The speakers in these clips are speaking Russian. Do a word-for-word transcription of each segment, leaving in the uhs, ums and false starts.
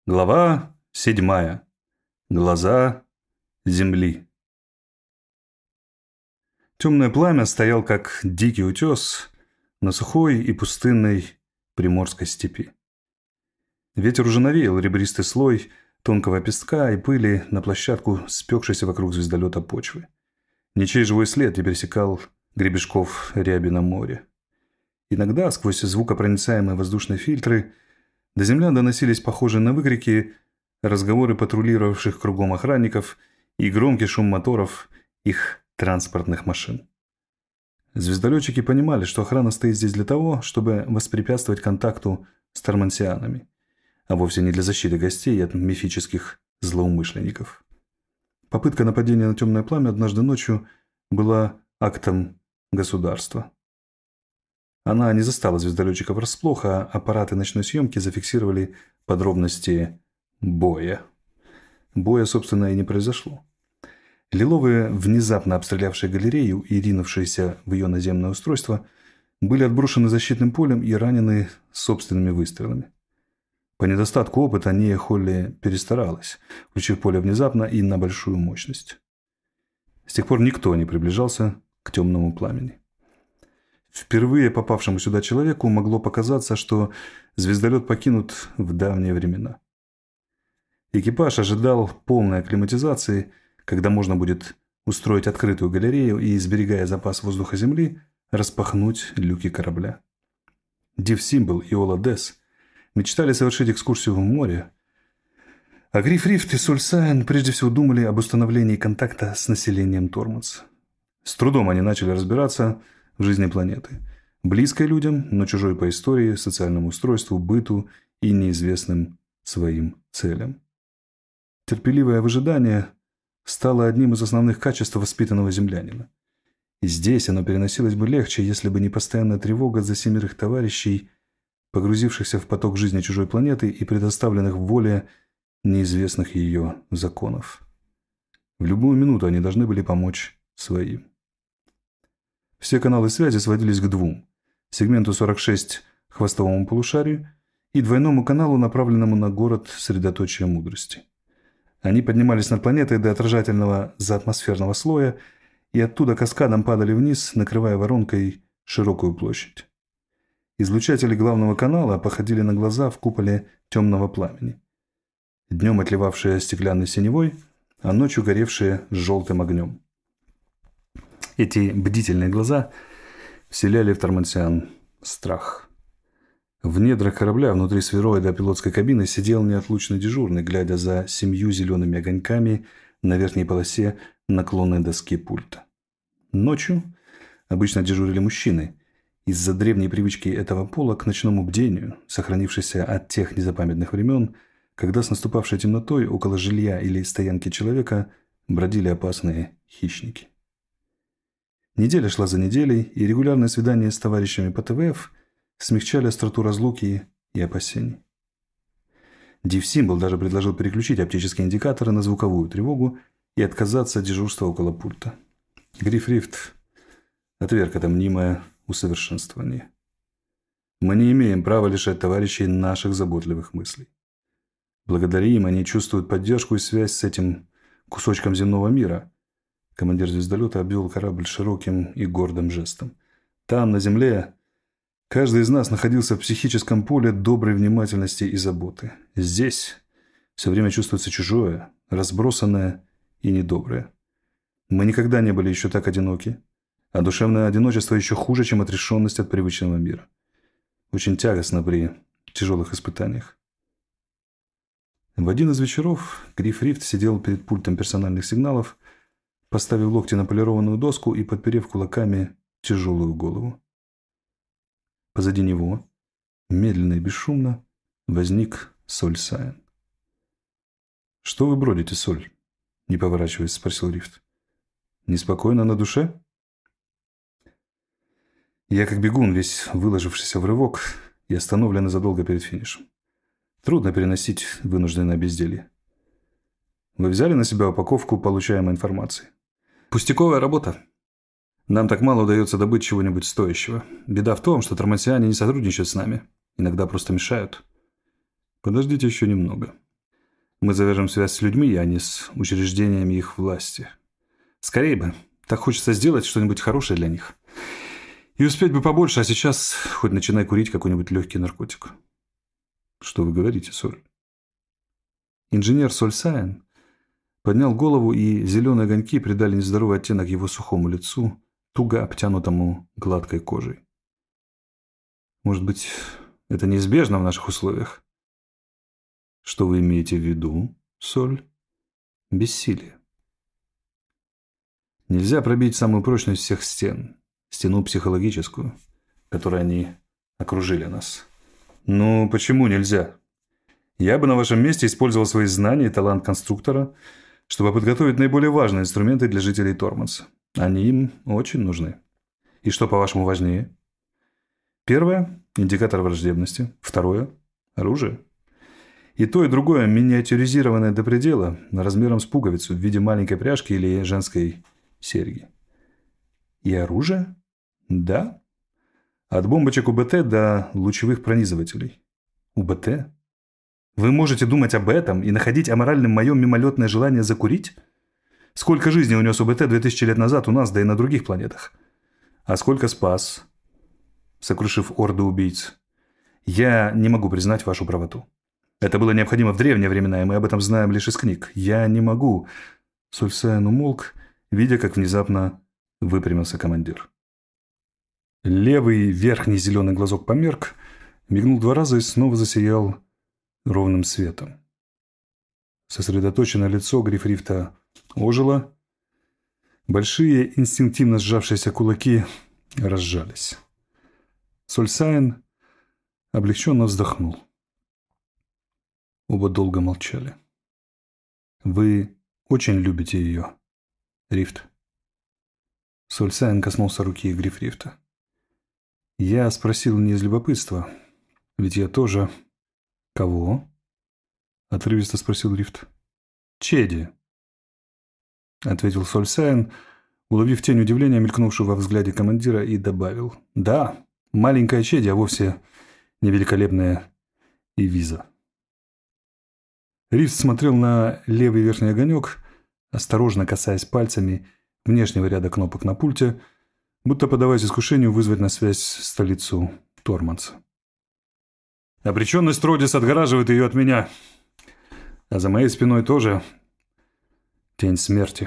Глава седьмая. Глаза земли. Темное пламя стоял, как дикий утес, на сухой и пустынной приморской степи. Ветер уже навеял ребристый слой тонкого песка и пыли на площадку, спекшейся вокруг звездолета почвы. Ничей живой след не пересекал гребешков ряби на море. Иногда сквозь звукопроницаемые воздушные фильтры до землян доносились похожие на выкрики разговоры патрулировавших кругом охранников и громкий шум моторов их транспортных машин. Звездолетчики понимали, что охрана стоит здесь для того, чтобы воспрепятствовать контакту с тормансианами, а вовсе не для защиты гостей от мифических злоумышленников. Попытка нападения на темное пламя однажды ночью была актом государства. Она не застала звездолетчиков врасплох, а аппараты ночной съемки зафиксировали подробности боя. Боя, собственно, и не произошло. Лиловые, внезапно обстрелявшие галерею и ринувшиеся в ее наземное устройство, были отброшены защитным полем и ранены собственными выстрелами. По недостатку опыта Ния Холли перестаралась, включив поле внезапно и на большую мощность. С тех пор никто не приближался к темному пламени. Впервые попавшему сюда человеку могло показаться, что звездолет покинут в давние времена. Экипаж ожидал полной акклиматизации, когда можно будет устроить открытую галерею и, сберегая запас воздуха Земли, распахнуть люки корабля. Див Симбл и Ола Десс мечтали совершить экскурсию в море, а Гриф Рифт и Соль Сайн прежде всего думали об установлении контакта с населением Торманс. С трудом они начали разбираться в жизни планеты, близкой людям, но чужой по истории, социальному устройству, быту и неизвестным своим целям. Терпеливое выжидание стало одним из основных качеств воспитанного землянина. И здесь оно переносилось бы легче, если бы не постоянная тревога за семерых товарищей, погрузившихся в поток жизни чужой планеты и предоставленных в воле неизвестных ее законов. В любую минуту они должны были помочь своим. Все каналы связи сводились к двум – сегменту сорок шесть хвостовому полушарию и двойному каналу, направленному на город средоточия мудрости. Они поднимались над планетой до отражательного заатмосферного слоя и оттуда каскадом падали вниз, накрывая воронкой широкую площадь. Излучатели главного канала походили на глаза в куполе темного пламени. Днем отливавшие стеклянной синевой, а ночью горевшие желтым огнем. Эти бдительные глаза вселяли в тормансиан страх. В недрах корабля внутри сфероида пилотской кабины сидел неотлучный дежурный, глядя за семью зелеными огоньками на верхней полосе наклонной доски пульта. Ночью обычно дежурили мужчины, из-за древней привычки этого пола к ночному бдению, сохранившейся от тех незапамятных времен, когда с наступавшей темнотой около жилья или стоянки человека бродили опасные хищники. Неделя шла за неделей, и регулярные свидания с товарищами по ТВФ смягчали остроту разлуки и опасений. Див Симбл даже предложил переключить оптические индикаторы на звуковую тревогу и отказаться от дежурства около пульта. Гриф Рифт отверг это мнимое усовершенствование. Мы не имеем права лишать товарищей наших заботливых мыслей. Благодаря им они чувствуют поддержку и связь с этим кусочком земного мира. Командир звездолета обвел корабль широким и гордым жестом. Там, на земле, каждый из нас находился в психическом поле доброй внимательности и заботы. Здесь все время чувствуется чужое, разбросанное и недоброе. Мы никогда не были еще так одиноки, а душевное одиночество еще хуже, чем отрешенность от привычного мира. Очень тягостно при тяжелых испытаниях. В один из вечеров Гриф Рифт сидел перед пультом персональных сигналов, поставив локти на полированную доску и подперев кулаками тяжелую голову. Позади него, медленно и бесшумно, возник Соль Сайн. «Что вы бродите, Соль?» – не поворачиваясь, спросил Рифт. «Неспокойно на душе?» «Я как бегун, весь выложившийся в рывок и остановленный задолго перед финишем. Трудно переносить вынужденное безделье. Вы взяли на себя упаковку получаемой информации? Пустяковая работа. Нам так мало удается добыть чего-нибудь стоящего. Беда в том, что тормансиане не сотрудничают с нами. Иногда просто мешают. Подождите еще немного. Мы завяжем связь с людьми, а не с учреждениями их власти. Скорее бы. Так хочется сделать что-нибудь хорошее для них. И успеть бы побольше, а сейчас хоть начинай курить какой-нибудь легкий наркотик. Что вы говорите, Соль? Инженер Соль Сайн поднял голову, и зеленые огоньки придали нездоровый оттенок его сухому лицу, туго обтянутому гладкой кожей. Может быть, это неизбежно в наших условиях? Что вы имеете в виду, Соль? Бессилие. Нельзя пробить самую прочную из всех стен, стену психологическую, которой они окружили нас. Ну, почему нельзя? Я бы на вашем месте использовал свои знания и талант конструктора, чтобы подготовить наиболее важные инструменты для жителей Торманса. Они им очень нужны. И что, по-вашему, важнее? Первое – индикатор враждебности. Второе – оружие. И то, и другое миниатюризированное до предела, размером с пуговицу в виде маленькой пряжки или женской серьги. И оружие? Да. От бомбочек УБТ до лучевых пронизывателей. УБТ? Вы можете думать об этом и находить аморальным мое мимолетное желание закурить? Сколько жизней унес УБТ две тысячи лет назад у нас, да и на других планетах? А сколько спас, сокрушив орды убийц? Я не могу признать вашу правоту. Это было необходимо в древние времена, и мы об этом знаем лишь из книг. Я не могу. Соль Сайн умолк, видя, как внезапно выпрямился командир. Левый верхний зеленый глазок померк, мигнул два раза и снова засиял ровным светом. Сосредоточенное лицо Грифрифта ожило. Большие, инстинктивно сжавшиеся кулаки разжались. Соль Сайн облегченно вздохнул. Оба долго молчали. «Вы очень любите ее, Рифт?» Соль Сайн коснулся руки Грифрифта. «Я спросил не из любопытства, ведь я тоже...» «Кого?» — отрывисто спросил Рифт. «Чеди», — ответил Соль Сайн, уловив тень удивления, мелькнувшую во взгляде командира, и добавил. «Да, маленькая Чеди, а вовсе не великолепная Ивиза». Рифт смотрел на левый верхний огонек, осторожно касаясь пальцами внешнего ряда кнопок на пульте, будто поддаваясь искушению вызвать на связь столицу Торманса. «Обреченность Родис отгораживает ее от меня, а за моей спиной тоже тень смерти».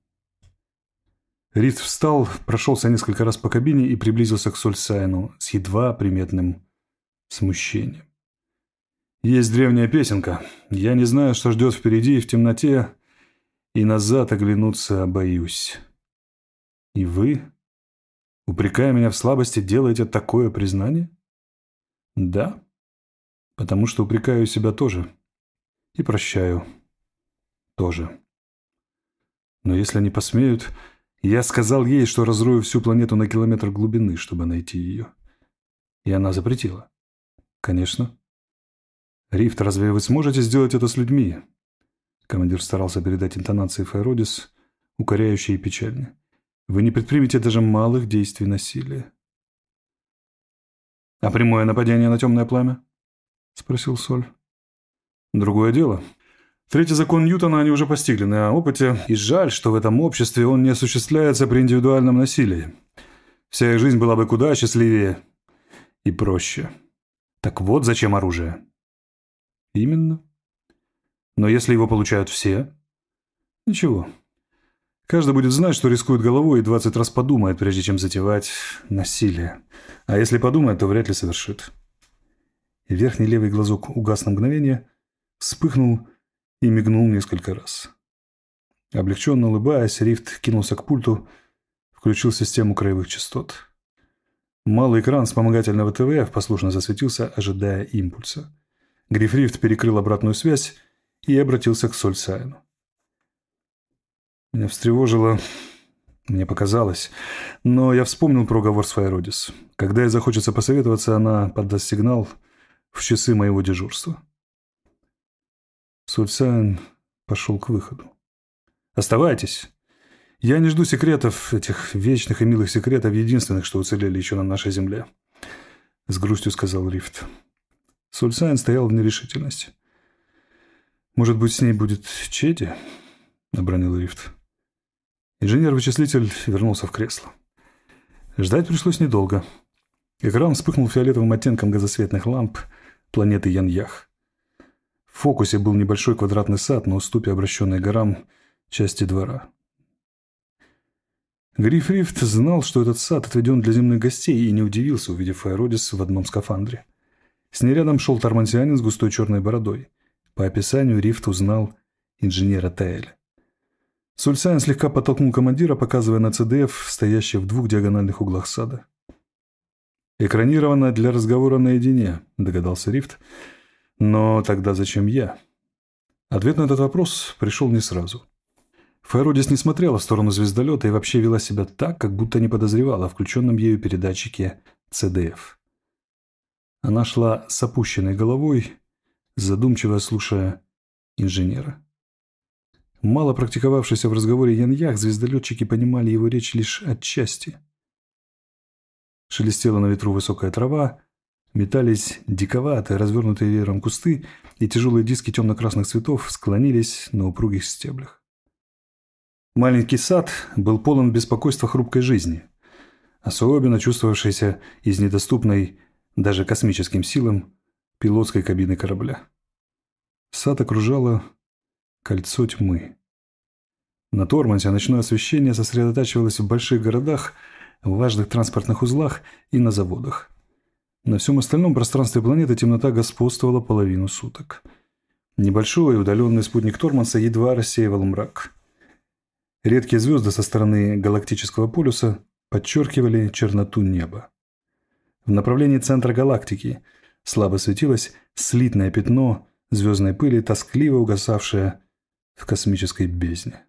Рифт встал, прошелся несколько раз по кабине и приблизился к Соль Сайну с едва приметным смущением. «Есть древняя песенка. Я не знаю, что ждет впереди в темноте, и назад оглянуться боюсь. И вы, упрекая меня в слабости, делаете такое признание?» «Да, потому что упрекаю себя тоже. И прощаю тоже. Но если они посмеют, я сказал ей, что разрою всю планету на километр глубины, чтобы найти ее. И она запретила. Конечно. Рифт, разве вы сможете сделать это с людьми?» Командир старался передать интонации Файродис, укоряющие и печальные. «Вы не предпримете даже малых действий насилия». «А прямое нападение на темное пламя?» — спросил Соль. «Другое дело. Третий закон Ньютона они уже постигли на опыте, и жаль, что в этом обществе он не осуществляется при индивидуальном насилии. Вся их жизнь была бы куда счастливее и проще. Так вот зачем оружие». «Именно. Но если его получают все...» «Ничего. Каждый будет знать, что рискует головой, и двадцать раз подумает, прежде чем затевать насилие. А если подумает, то вряд ли совершит». И верхний левый глазок угас на мгновение, вспыхнул и мигнул несколько раз. Облегченно улыбаясь, Рифт кинулся к пульту, включил систему краевых частот. Малый экран вспомогательного ТВ послушно засветился, ожидая импульса. Грифрифт перекрыл обратную связь и обратился к Соль Сайну. «Меня встревожило, мне показалось, но я вспомнил про уговор с Файродис. Когда ей захочется посоветоваться, она подаст сигнал в часы моего дежурства». Соль Сайн пошел к выходу. «Оставайтесь. Я не жду секретов, этих вечных и милых секретов, единственных, что уцелели еще на нашей земле», — с грустью сказал Рифт. Соль Сайн стоял в нерешительности. «Может быть, с ней будет Чеди?» — обронил Рифт. Инженер-вычислитель вернулся в кресло. Ждать пришлось недолго. Экран вспыхнул фиолетовым оттенком газосветных ламп планеты Яньях. В фокусе был небольшой квадратный сад на уступе, обращенный к горам, части двора. Гриф Рифт знал, что этот сад отведен для земных гостей, и не удивился, увидев Фаеродис в одном скафандре. С ней рядом шел тармансианин с густой черной бородой. По описанию Рифт узнал инженера Таэля. Сульсайн слегка подтолкнул командира, показывая на ЦДФ, стоящий в двух диагональных углах сада. «Экранировано для разговора наедине», — догадался Рифт. «Но тогда зачем я?» Ответ на этот вопрос пришел не сразу. Фаеродис не смотрела в сторону звездолета и вообще вела себя так, как будто не подозревала о включенном ею передатчике ЦДФ. Она шла с опущенной головой, задумчиво слушая инженера. Мало практиковавшись в разговоре Яньях, звездолетчики понимали его речь лишь отчасти. Шелестела на ветру высокая трава, метались диковатые, развернутые веером кусты, и тяжелые диски темно-красных цветов склонились на упругих стеблях. Маленький сад был полон беспокойства хрупкой жизни, особенно чувствовавшейся из недоступной даже космическим силам пилотской кабины корабля. Сад окружало кольцо тьмы. На Тормансе ночное освещение сосредотачивалось в больших городах, в важных транспортных узлах и на заводах. На всем остальном пространстве планеты темнота господствовала половину суток. Небольшой удаленный спутник Торманса едва рассеивал мрак. Редкие звезды со стороны галактического полюса подчеркивали черноту неба. В направлении центра галактики слабо светилось слитное пятно звездной пыли, тоскливо угасавшее в космической бездне.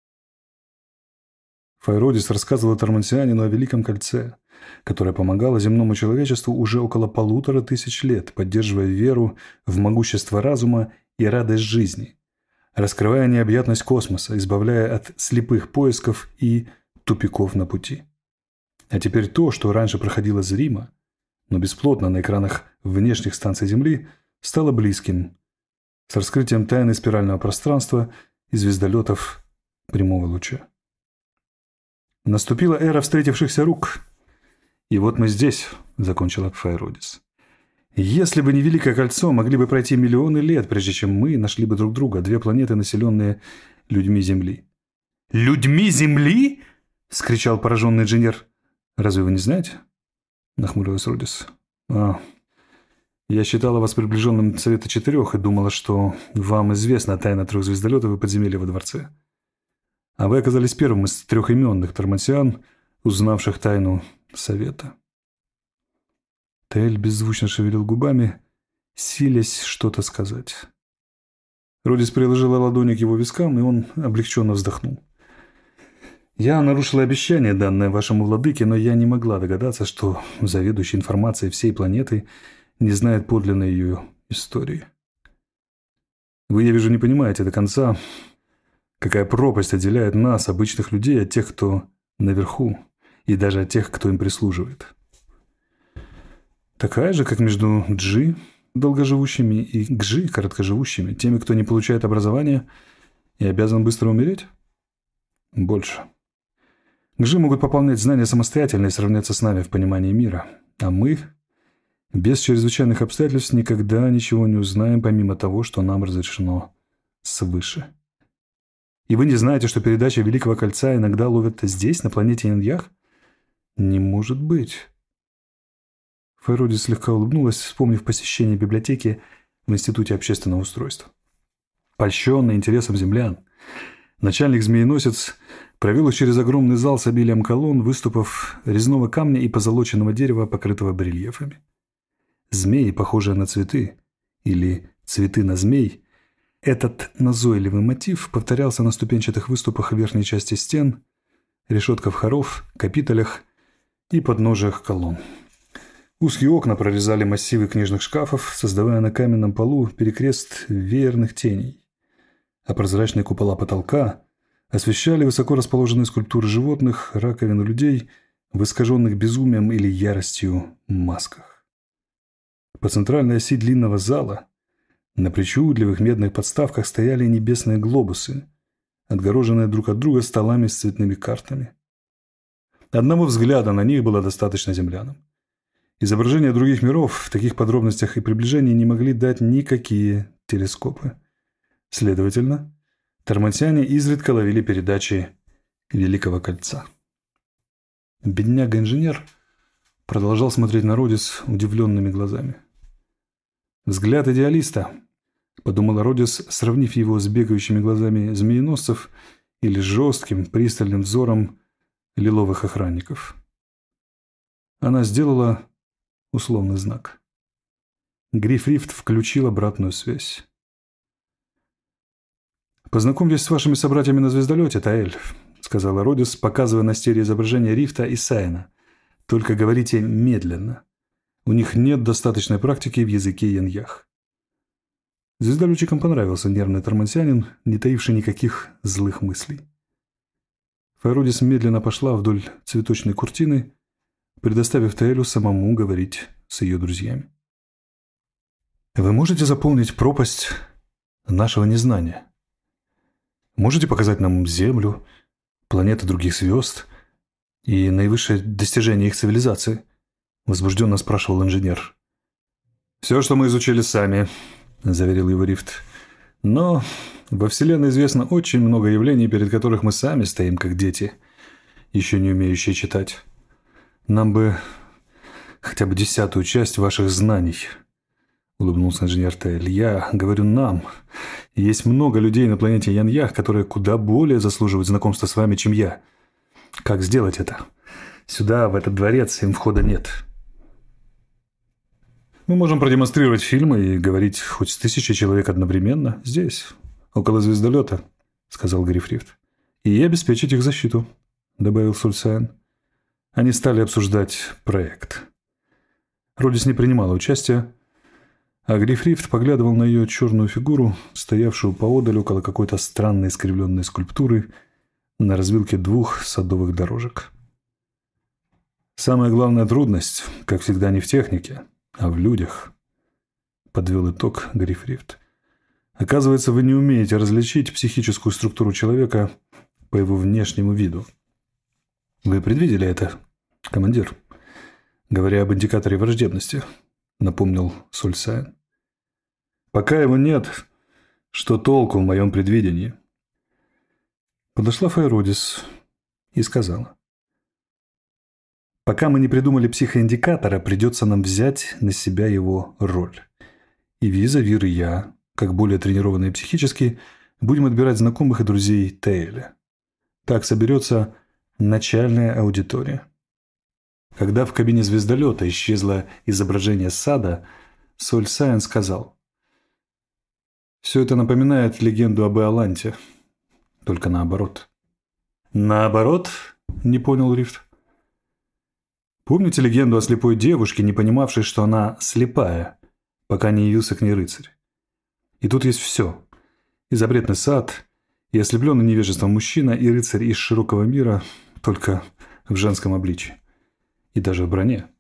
Фаеродис рассказывал Тормансианину о Великом Кольце, которое помогало земному человечеству уже около полутора тысяч лет, поддерживая веру в могущество разума и радость жизни, раскрывая необъятность космоса, избавляя от слепых поисков и тупиков на пути. А теперь то, что раньше проходило зримо, но бесплотно на экранах внешних станций Земли, стало близким, с раскрытием тайны спирального пространства и звездолетов прямого луча. Наступила эра встретившихся рук. И вот мы здесь, — закончила Фаеродис. Если бы не Великое Кольцо, могли бы пройти миллионы лет, прежде чем мы нашли бы друг друга, две планеты, населенные людьми Земли. «Людьми Земли?» — вскричал пораженный инженер. «Разве вы не знаете?» — нахмурилась Родис. «А, я считала вас приближенным Совета Четырех и думала, что вам известна тайна трех звездолетов и подземелья во дворце. А вы оказались первым из трех именных тормансиан, узнавших тайну Совета». Таэль беззвучно шевелил губами, силясь что-то сказать. Родис приложила ладони к его вискам, и он облегченно вздохнул. «Я нарушила обещание, данное вашему владыке, но я не могла догадаться, что заведующий информацией всей планеты не знает подлинной ее истории. Вы, я вижу, не понимаете до конца, какая пропасть отделяет нас, обычных людей, от тех, кто наверху, и даже от тех, кто им прислуживает. Такая же, как между Джи, долгоживущими, и Гжи, короткоживущими, теми, кто не получает образования и обязан быстро умереть? Больше. Гжи могут пополнять знания самостоятельно и сравняться с нами в понимании мира, а мы, без чрезвычайных обстоятельств, никогда ничего не узнаем, помимо того, что нам разрешено свыше. И вы не знаете, что передача Великого Кольца иногда ловят здесь, на планете Яньях? Не может быть. Фаеродис слегка улыбнулась, вспомнив посещение библиотеки в Институте общественного устройства. Польщенный интересом землян, начальник-змееносец провел их через огромный зал с обилием колонн, выступов резного камня и позолоченного дерева, покрытого барельефами. Змеи, похожие на цветы, или цветы на змей, этот назойливый мотив повторялся на ступенчатых выступах верхней части стен, решетках хоров, капителях и подножиях колонн. Узкие окна прорезали массивы книжных шкафов, создавая на каменном полу перекрест веерных теней, а прозрачные купола потолка освещали высоко расположенные скульптуры животных, раковины людей в искаженных безумием или яростью масках. По центральной оси длинного зала На причудливых медных подставках стояли небесные глобусы, отгороженные друг от друга столами с цветными картами. Одного взгляда на них было достаточно землянам. Изображения других миров в таких подробностях и приближении не могли дать никакие телескопы. Следовательно, тормансиане изредка ловили передачи Великого Кольца. Бедняга-инженер продолжал смотреть на Родис удивленными глазами. «Взгляд идеалиста», — подумала Родис, сравнив его с бегающими глазами змееносцев или жестким пристальным взором лиловых охранников. Она сделала условный знак. Гриф-рифт включил обратную связь. «Познакомьтесь с вашими собратьями на звездолете, Таэль», — сказала Родис, показывая на стереоизображение Рифта и Сайена. «Только говорите медленно. У них нет достаточной практики в языке яньях». Звездолетчикам понравился нервный тормансианин, не таивший никаких злых мыслей. Файродис медленно пошла вдоль цветочной куртины, предоставив Таэлю самому говорить с ее друзьями. «Вы можете заполнить пропасть нашего незнания? Можете показать нам Землю, планеты других звезд и наивысшее достижение их цивилизации?» — возбужденно спрашивал инженер. «Все, что мы изучили сами», — заверил его Рифт. «Но во Вселенной известно очень много явлений, перед которых мы сами стоим, как дети, еще не умеющие читать. Нам бы хотя бы десятую часть ваших знаний», — улыбнулся инженер Таэль. «Я говорю «нам». Есть много людей на планете Яньях, которые куда более заслуживают знакомства с вами, чем я. Как сделать это? Сюда, в этот дворец, им входа нет». «Мы можем продемонстрировать фильмы и говорить хоть с тысячей человек одновременно здесь, около звездолета», — сказал Гриф-рифт. «И обеспечить их защиту», — добавил Сульсайн. Они стали обсуждать проект. Родис не принимала участия, а Гриф-рифт поглядывал на ее черную фигуру, стоявшую поодаль около какой-то странной искривленной скульптуры на развилке двух садовых дорожек. «Самая главная трудность, как всегда, не в технике, а в людях», — подвел итог Гриф-рифт. «Оказывается, вы не умеете различить психическую структуру человека по его внешнему виду. Вы предвидели это, командир, говоря об индикаторе враждебности», — напомнил Сульсайн. «Пока его нет, что толку в моем предвидении?» Подошла Файродис и сказала: «Пока мы не придумали психоиндикатора, придется нам взять на себя его роль. И Виза, Вир и я, как более тренированные психически, будем отбирать знакомых и друзей Таэля. Так соберется начальная аудитория». Когда в кабине звездолета исчезло изображение сада, Сульсайн сказал: «Все это напоминает легенду об Иоланте, только наоборот». «Наоборот?» — не понял Рифт. «Помните легенду о слепой девушке, не понимавшей, что она слепая, пока не явился к ней рыцарь? И тут есть все. И запретный сад, и ослепленный невежеством мужчина, и рыцарь из широкого мира, только в женском обличье. И даже в броне».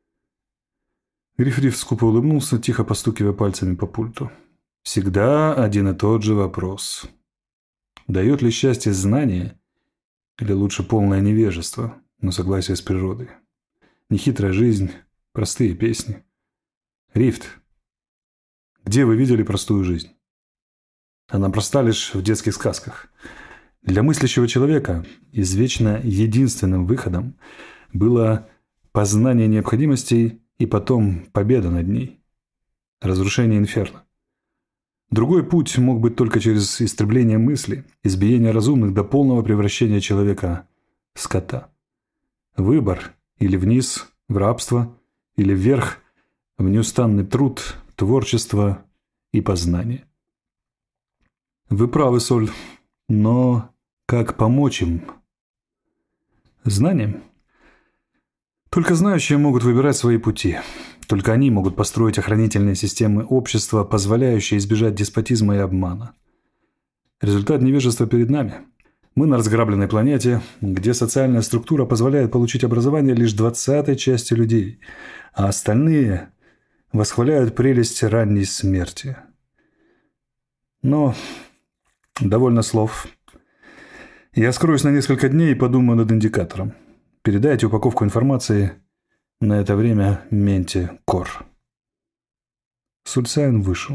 Гриф-рифт скупо улыбнулся, тихо постукивая пальцами по пульту. «Всегда один и тот же вопрос. Дает ли счастье знание, или лучше полное невежество, но согласие с природой? Нехитрая жизнь, простые песни. Рифт, где вы видели простую жизнь? Она проста лишь в детских сказках. Для мыслящего человека извечно единственным выходом было познание необходимостей и потом победа над ней. Разрушение инферно. Другой путь мог быть только через истребление мысли, избиение разумных до полного превращения человека в скота. Выбор или вниз, в рабство, или вверх, в неустанный труд, творчество и познание. Вы правы, Соль, но как помочь им? Знанием? Только знающие могут выбирать свои пути. Только они могут построить охранительные системы общества, позволяющие избежать деспотизма и обмана. Результат невежества перед нами. Мы на разграбленной планете, где социальная структура позволяет получить образование лишь двадцатой части людей, а остальные восхваляют прелесть ранней смерти. Но довольно слов. Я скроюсь на несколько дней и подумаю над индикатором. Передайте упаковку информации на это время Менте Кор». Сульсайн вышел.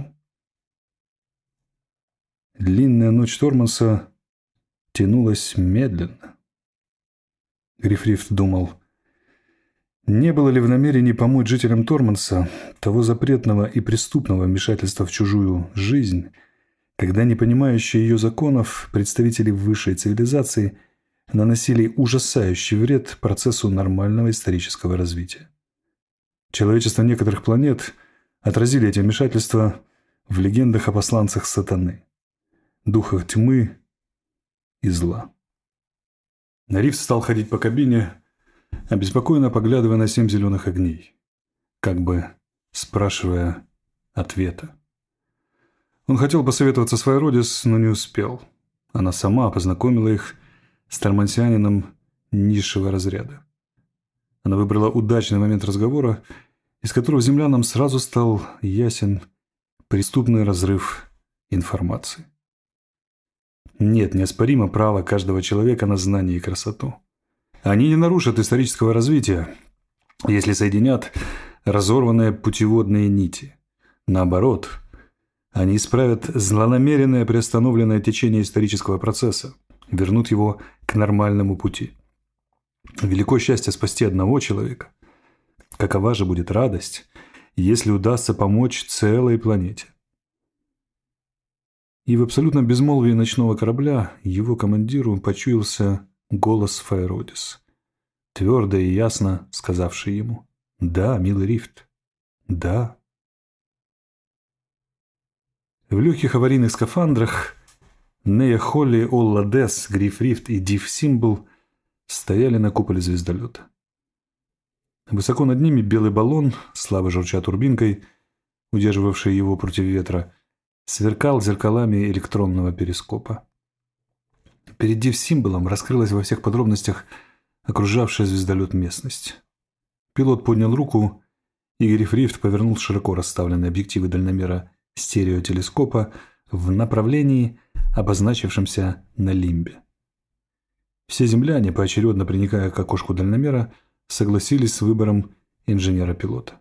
Длинная ночь Торманса тянулась медленно. Грифрифт думал, не было ли в намерении помочь жителям Торманса того запретного и преступного вмешательства в чужую жизнь, когда не понимающие ее законов представители высшей цивилизации наносили ужасающий вред процессу нормального исторического развития. Человечество некоторых планет отразили эти вмешательства в легендах о посланцах сатаны, духах тьмы и зла. Рифт стал ходить по кабине, обеспокоенно поглядывая на семь зеленых огней, как бы спрашивая ответа. Он хотел посоветоваться с Файродис, но не успел. Она сама познакомила их с тормансианином низшего разряда. Она выбрала удачный момент разговора, из которого землянам сразу стал ясен преступный разрыв информации. Нет, неоспоримо право каждого человека на знание и красоту. Они не нарушат исторического развития, если соединят разорванные путеводные нити. Наоборот, они исправят злонамеренное приостановленное течение исторического процесса, вернут его к нормальному пути. Великое счастье спасти одного человека. Какова же будет радость, если удастся помочь целой планете? И в абсолютном безмолвии ночного корабля его командиру почуялся голос Файродис, твердо и ясно сказавший ему: «Да, милый Рифт, да». В легких аварийных скафандрах Нея Холли, Олла Десс, Гриф Рифт и Див Симбл стояли на куполе звездолета. Высоко над ними белый баллон, слабо журча турбинкой, удерживавший его против ветра, сверкал зеркалами электронного перископа. Перед Див Симблом раскрылась во всех подробностях окружавшая звездолет местность. Пилот поднял руку, и Гриф Рифт повернул широко расставленные объективы дальномера стереотелескопа в направлении, обозначившемся на лимбе. Все земляне, поочередно приникая к окошку дальномера, согласились с выбором инженера-пилота.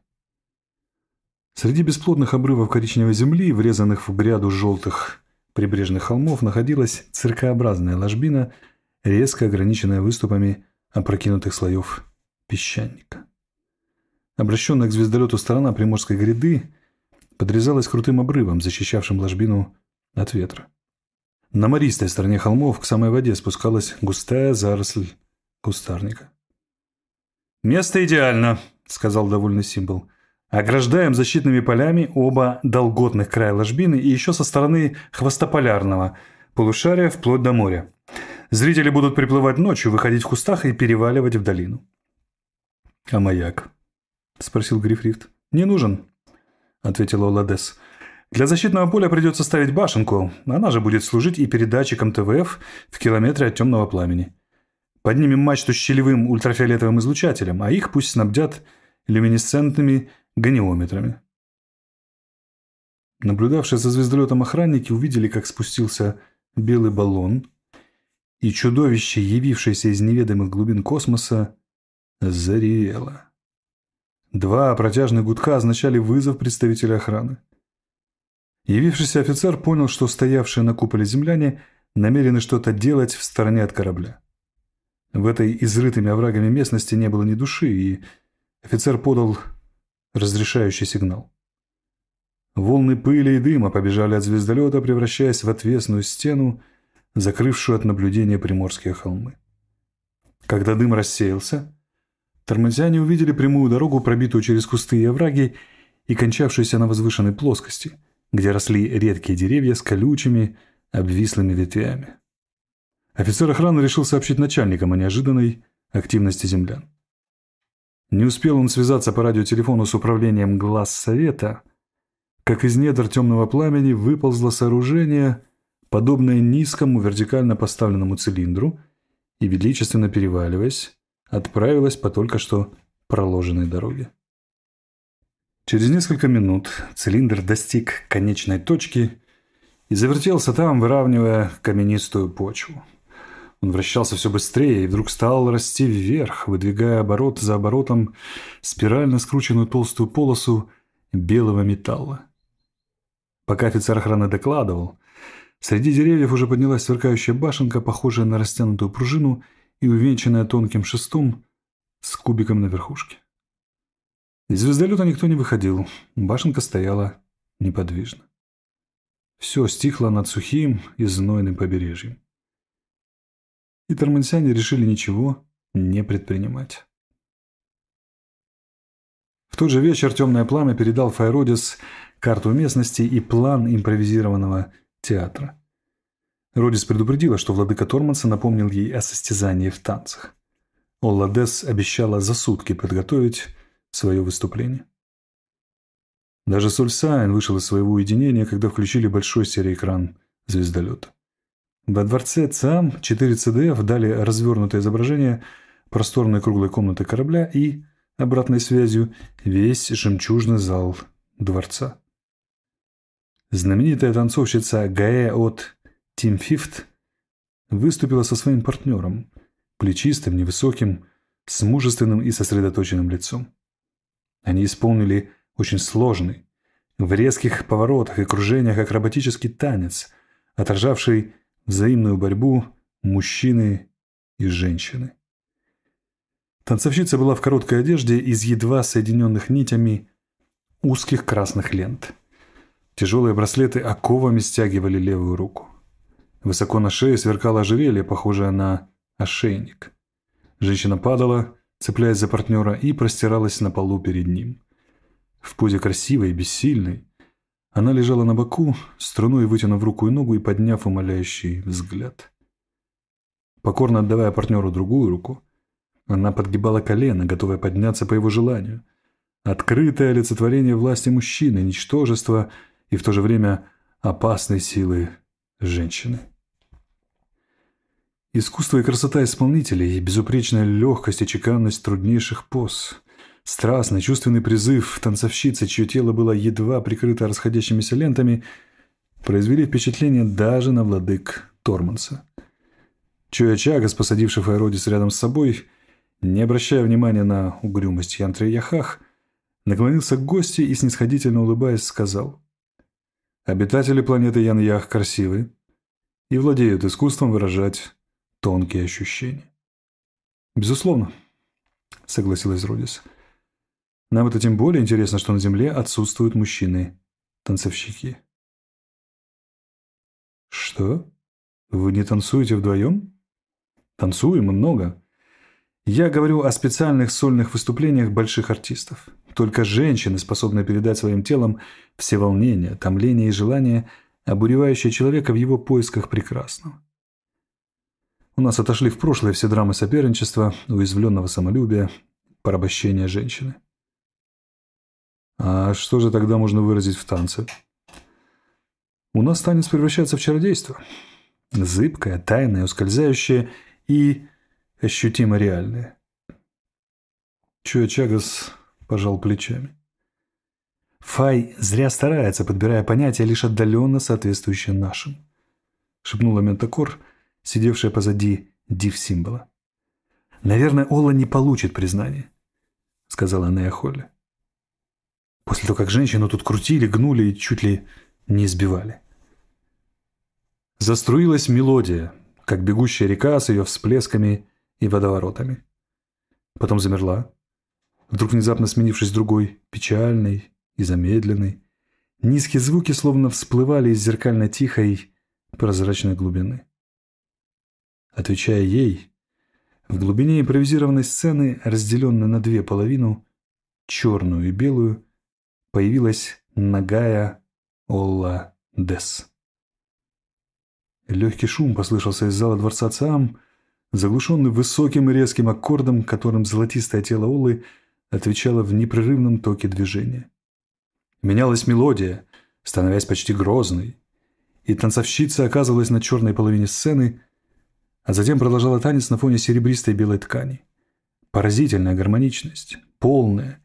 Среди бесплодных обрывов коричневой земли, врезанных в гряду желтых прибрежных холмов, находилась циркообразная ложбина, резко ограниченная выступами опрокинутых слоев песчаника. Обращенная к звездолету сторона Приморской гряды подрезалась крутым обрывом, защищавшим ложбину от ветра. На мористой стороне холмов к самой воде спускалась густая заросль кустарника. «Место идеально», — сказал довольный Симбл. «Ограждаем защитными полями оба долготных края ложбины и еще со стороны хвостополярного полушария вплоть до моря. Зрители будут приплывать ночью, выходить в кустах и переваливать в долину». «А маяк?» — спросил Гриф Рифт. «Не нужен», — ответила Оладес. «Для защитного поля придется ставить башенку. Она же будет служить и передатчиком ТВФ в километре от темного пламени. Поднимем мачту с щелевым ультрафиолетовым излучателем, а их пусть снабдят люминесцентными гониометрами». Наблюдавшие за звездолетом охранники увидели, как спустился белый баллон, и чудовище, явившееся из неведомых глубин космоса, заревело. Два протяжных гудка означали вызов представителя охраны. Явившийся офицер понял, что стоявшие на куполе земляне намерены что-то делать в стороне от корабля. В этой изрытыми оврагами местности не было ни души, и офицер подал разрешающий сигнал. Волны пыли и дыма побежали от звездолета, превращаясь в отвесную стену, закрывшую от наблюдения приморские холмы. Когда дым рассеялся, тормозяне увидели прямую дорогу, пробитую через кусты и овраги и кончавшуюся на возвышенной плоскости, где росли редкие деревья с колючими, обвислыми ветвями. Офицер охраны решил сообщить начальникам о неожиданной активности землян. Не успел он связаться по радиотелефону с управлением глаз совета, как из недр темного пламени выползло сооружение, подобное низкому вертикально поставленному цилиндру, и, величественно переваливаясь, отправилась по только что проложенной дороге. Через несколько минут цилиндр достиг конечной точки и завертелся там, выравнивая каменистую почву. Он вращался все быстрее и вдруг стал расти вверх, выдвигая оборот за оборотом спирально скрученную толстую полосу белого металла. Пока офицер охраны докладывал, среди деревьев уже поднялась сверкающая башенка, похожая на растянутую пружину и увенчанная тонким шестом с кубиком на верхушке. Из звездолета никто не выходил, башенка стояла неподвижно. Все стихло над сухим и знойным побережьем. И тормансяне решили ничего не предпринимать. В тот же вечер темное пламя передал Файродис карту местности и план импровизированного театра. Родис предупредила, что владыка Торманса напомнил ей о состязании в танцах. Олла Десс обещала за сутки подготовить свое выступление. Даже Сульсайн вышел из своего уединения, когда включили большой стереоэкран звездолета. Во дворце ЦИАМ четыре Си Ди Эф дали развернутое изображение просторной круглой комнаты корабля и, обратной связью, весь жемчужный зал дворца. Знаменитая танцовщица Гаэ от Тим Фифт выступила со своим партнером, плечистым, невысоким, с мужественным и сосредоточенным лицом. Они исполнили очень сложный, в резких поворотах и кружениях акробатический танец, отражавший взаимную борьбу мужчины и женщины. Танцовщица была в короткой одежде из едва соединенных нитями узких красных лент. Тяжелые браслеты оковами стягивали левую руку. Высоко на шее сверкало ожерелье, похожее на ошейник. Женщина падала, цепляясь за партнера, и простиралась на полу перед ним. В позе красивой и бессильной она лежала на боку, струной вытянув руку и ногу и подняв умоляющий взгляд. Покорно отдавая партнеру другую руку, она подгибала колено, готовая подняться по его желанию. Открытое олицетворение власти мужчины, ничтожества и в то же время опасной силы женщины. Искусство и красота исполнителей, безупречная легкость и чеканность труднейших поз, страстный чувственный призыв танцовщицы, чье тело было едва прикрыто расходящимися лентами, произвели впечатление даже на владык Торманса. Чоя Чагас, посадивший Файродис рядом с собой, не обращая внимания на угрюмость Янтры Яхах, наклонился к гости и, снисходительно улыбаясь, сказал: «Обитатели планеты Ян-Ях красивы и владеют искусством выражать тонкие ощущения». «Безусловно», — согласилась Родис. «Нам это тем более интересно, что на Земле отсутствуют мужчины-танцовщики». «Что? Вы не танцуете вдвоем?» «Танцуем и много. Я говорю о специальных сольных выступлениях больших артистов. Только женщины способны передать своим телом все волнения, томления и желания, обуревающие человека в его поисках прекрасного. У нас отошли в прошлое все драмы соперничества, уязвленного самолюбия, порабощения женщины». «А что же тогда можно выразить в танце?» «У нас танец превращается в чародейство. Зыбкое, тайное, ускользающее и ощутимо реальное». Чоя Чагас пожал плечами. «Фай зря старается, подбирая понятия, лишь отдаленно соответствующие нашим», — шепнула Ментакор, сидевшая позади див-символа. «Наверное, Олла не получит признания», — сказала Нея Холли. «После того, как женщину тут крутили, гнули и чуть ли не избивали». Заструилась мелодия, как бегущая река с ее всплесками и водоворотами. Потом замерла, вдруг внезапно сменившись другой, печальной и замедленной. Низкие звуки словно всплывали из зеркально-тихой прозрачной глубины. Отвечая ей, в глубине импровизированной сцены, разделенной на две половины, черную и белую, появилась нагая Олла Десс. Легкий шум послышался из зала дворца ЦИАМ, заглушенный высоким и резким аккордом, которым золотистое тело Оллы отвечало в непрерывном токе движения. Менялась мелодия, становясь почти грозной, и танцовщица оказывалась на черной половине сцены, а затем продолжала танец на фоне серебристой белой ткани. Поразительная гармоничность, полная,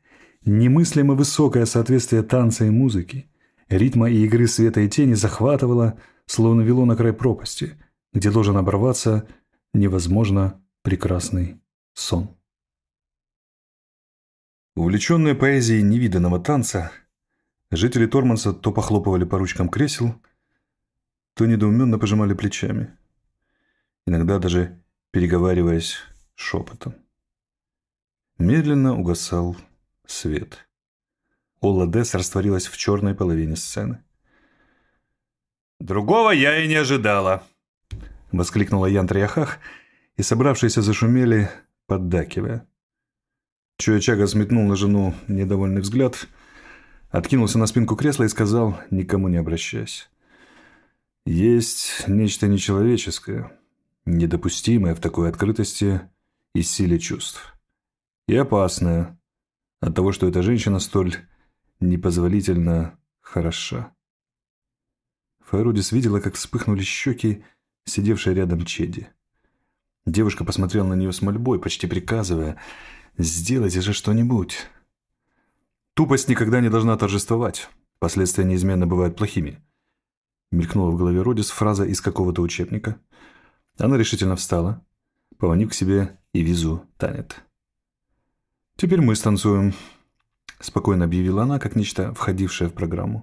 немыслимо высокое соответствие танца и музыки, ритма и игры света и тени захватывала, словно вело на край пропасти, где должен оборваться невозможно прекрасный сон. Увлеченные поэзией невиданного танца, жители Торманса то похлопывали по ручкам кресел, то недоуменно пожимали плечами, иногда даже переговариваясь шепотом. Медленно угасал свет. Олла Десс растворилась в черной половине сцены. «Другого я и не ожидала!» — воскликнула Ян Триахах, и собравшиеся зашумели, поддакивая. Чоя Чага сметнул на жену недовольный взгляд, откинулся на спинку кресла и сказал, никому не обращаясь: «Есть нечто нечеловеческое, недопустимое в такой открытости и силе чувств, и опасное от того, что эта женщина столь непозволительно хороша». Файрудис видела, как вспыхнули щеки сидевшей рядом Чеди. Девушка посмотрела на нее с мольбой, почти приказывая: «Сделайте же что-нибудь». «Тупость никогда не должна торжествовать. Последствия неизменно бывают плохими», — мелькнула в голове Родис фраза из какого-то учебника. Она решительно встала, поманив к себе Ивизу Танет. «Теперь мы станцуем», — спокойно объявила она, как нечто входившее в программу.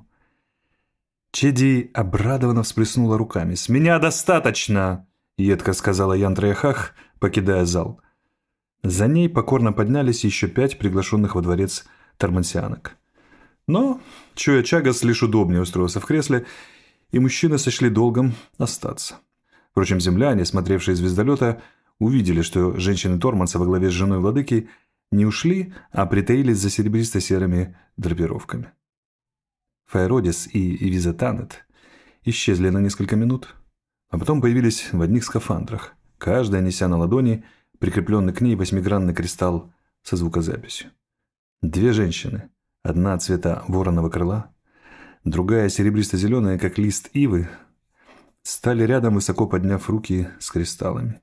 Чеди обрадованно всплеснула руками. «С меня достаточно!» — едко сказала Ян Триахах, покидая зал. За ней покорно поднялись еще пять приглашенных во дворец тормансианок. Но Чоя Чагас лишь удобнее устроился в кресле, и мужчины сочли долгом остаться. Впрочем, земляне, смотревшие из звездолета, увидели, что женщины Торманса во главе с женой владыки не ушли, а притаились за серебристо-серыми драпировками. Файродис и Ивиза Танет исчезли на несколько минут, а потом появились в одних скафандрах, каждая неся на ладони прикрепленный к ней восьмигранный кристалл со звукозаписью. Две женщины, одна цвета вороного крыла, другая серебристо-зеленая, как лист ивы, стали рядом, высоко подняв руки с кристаллами.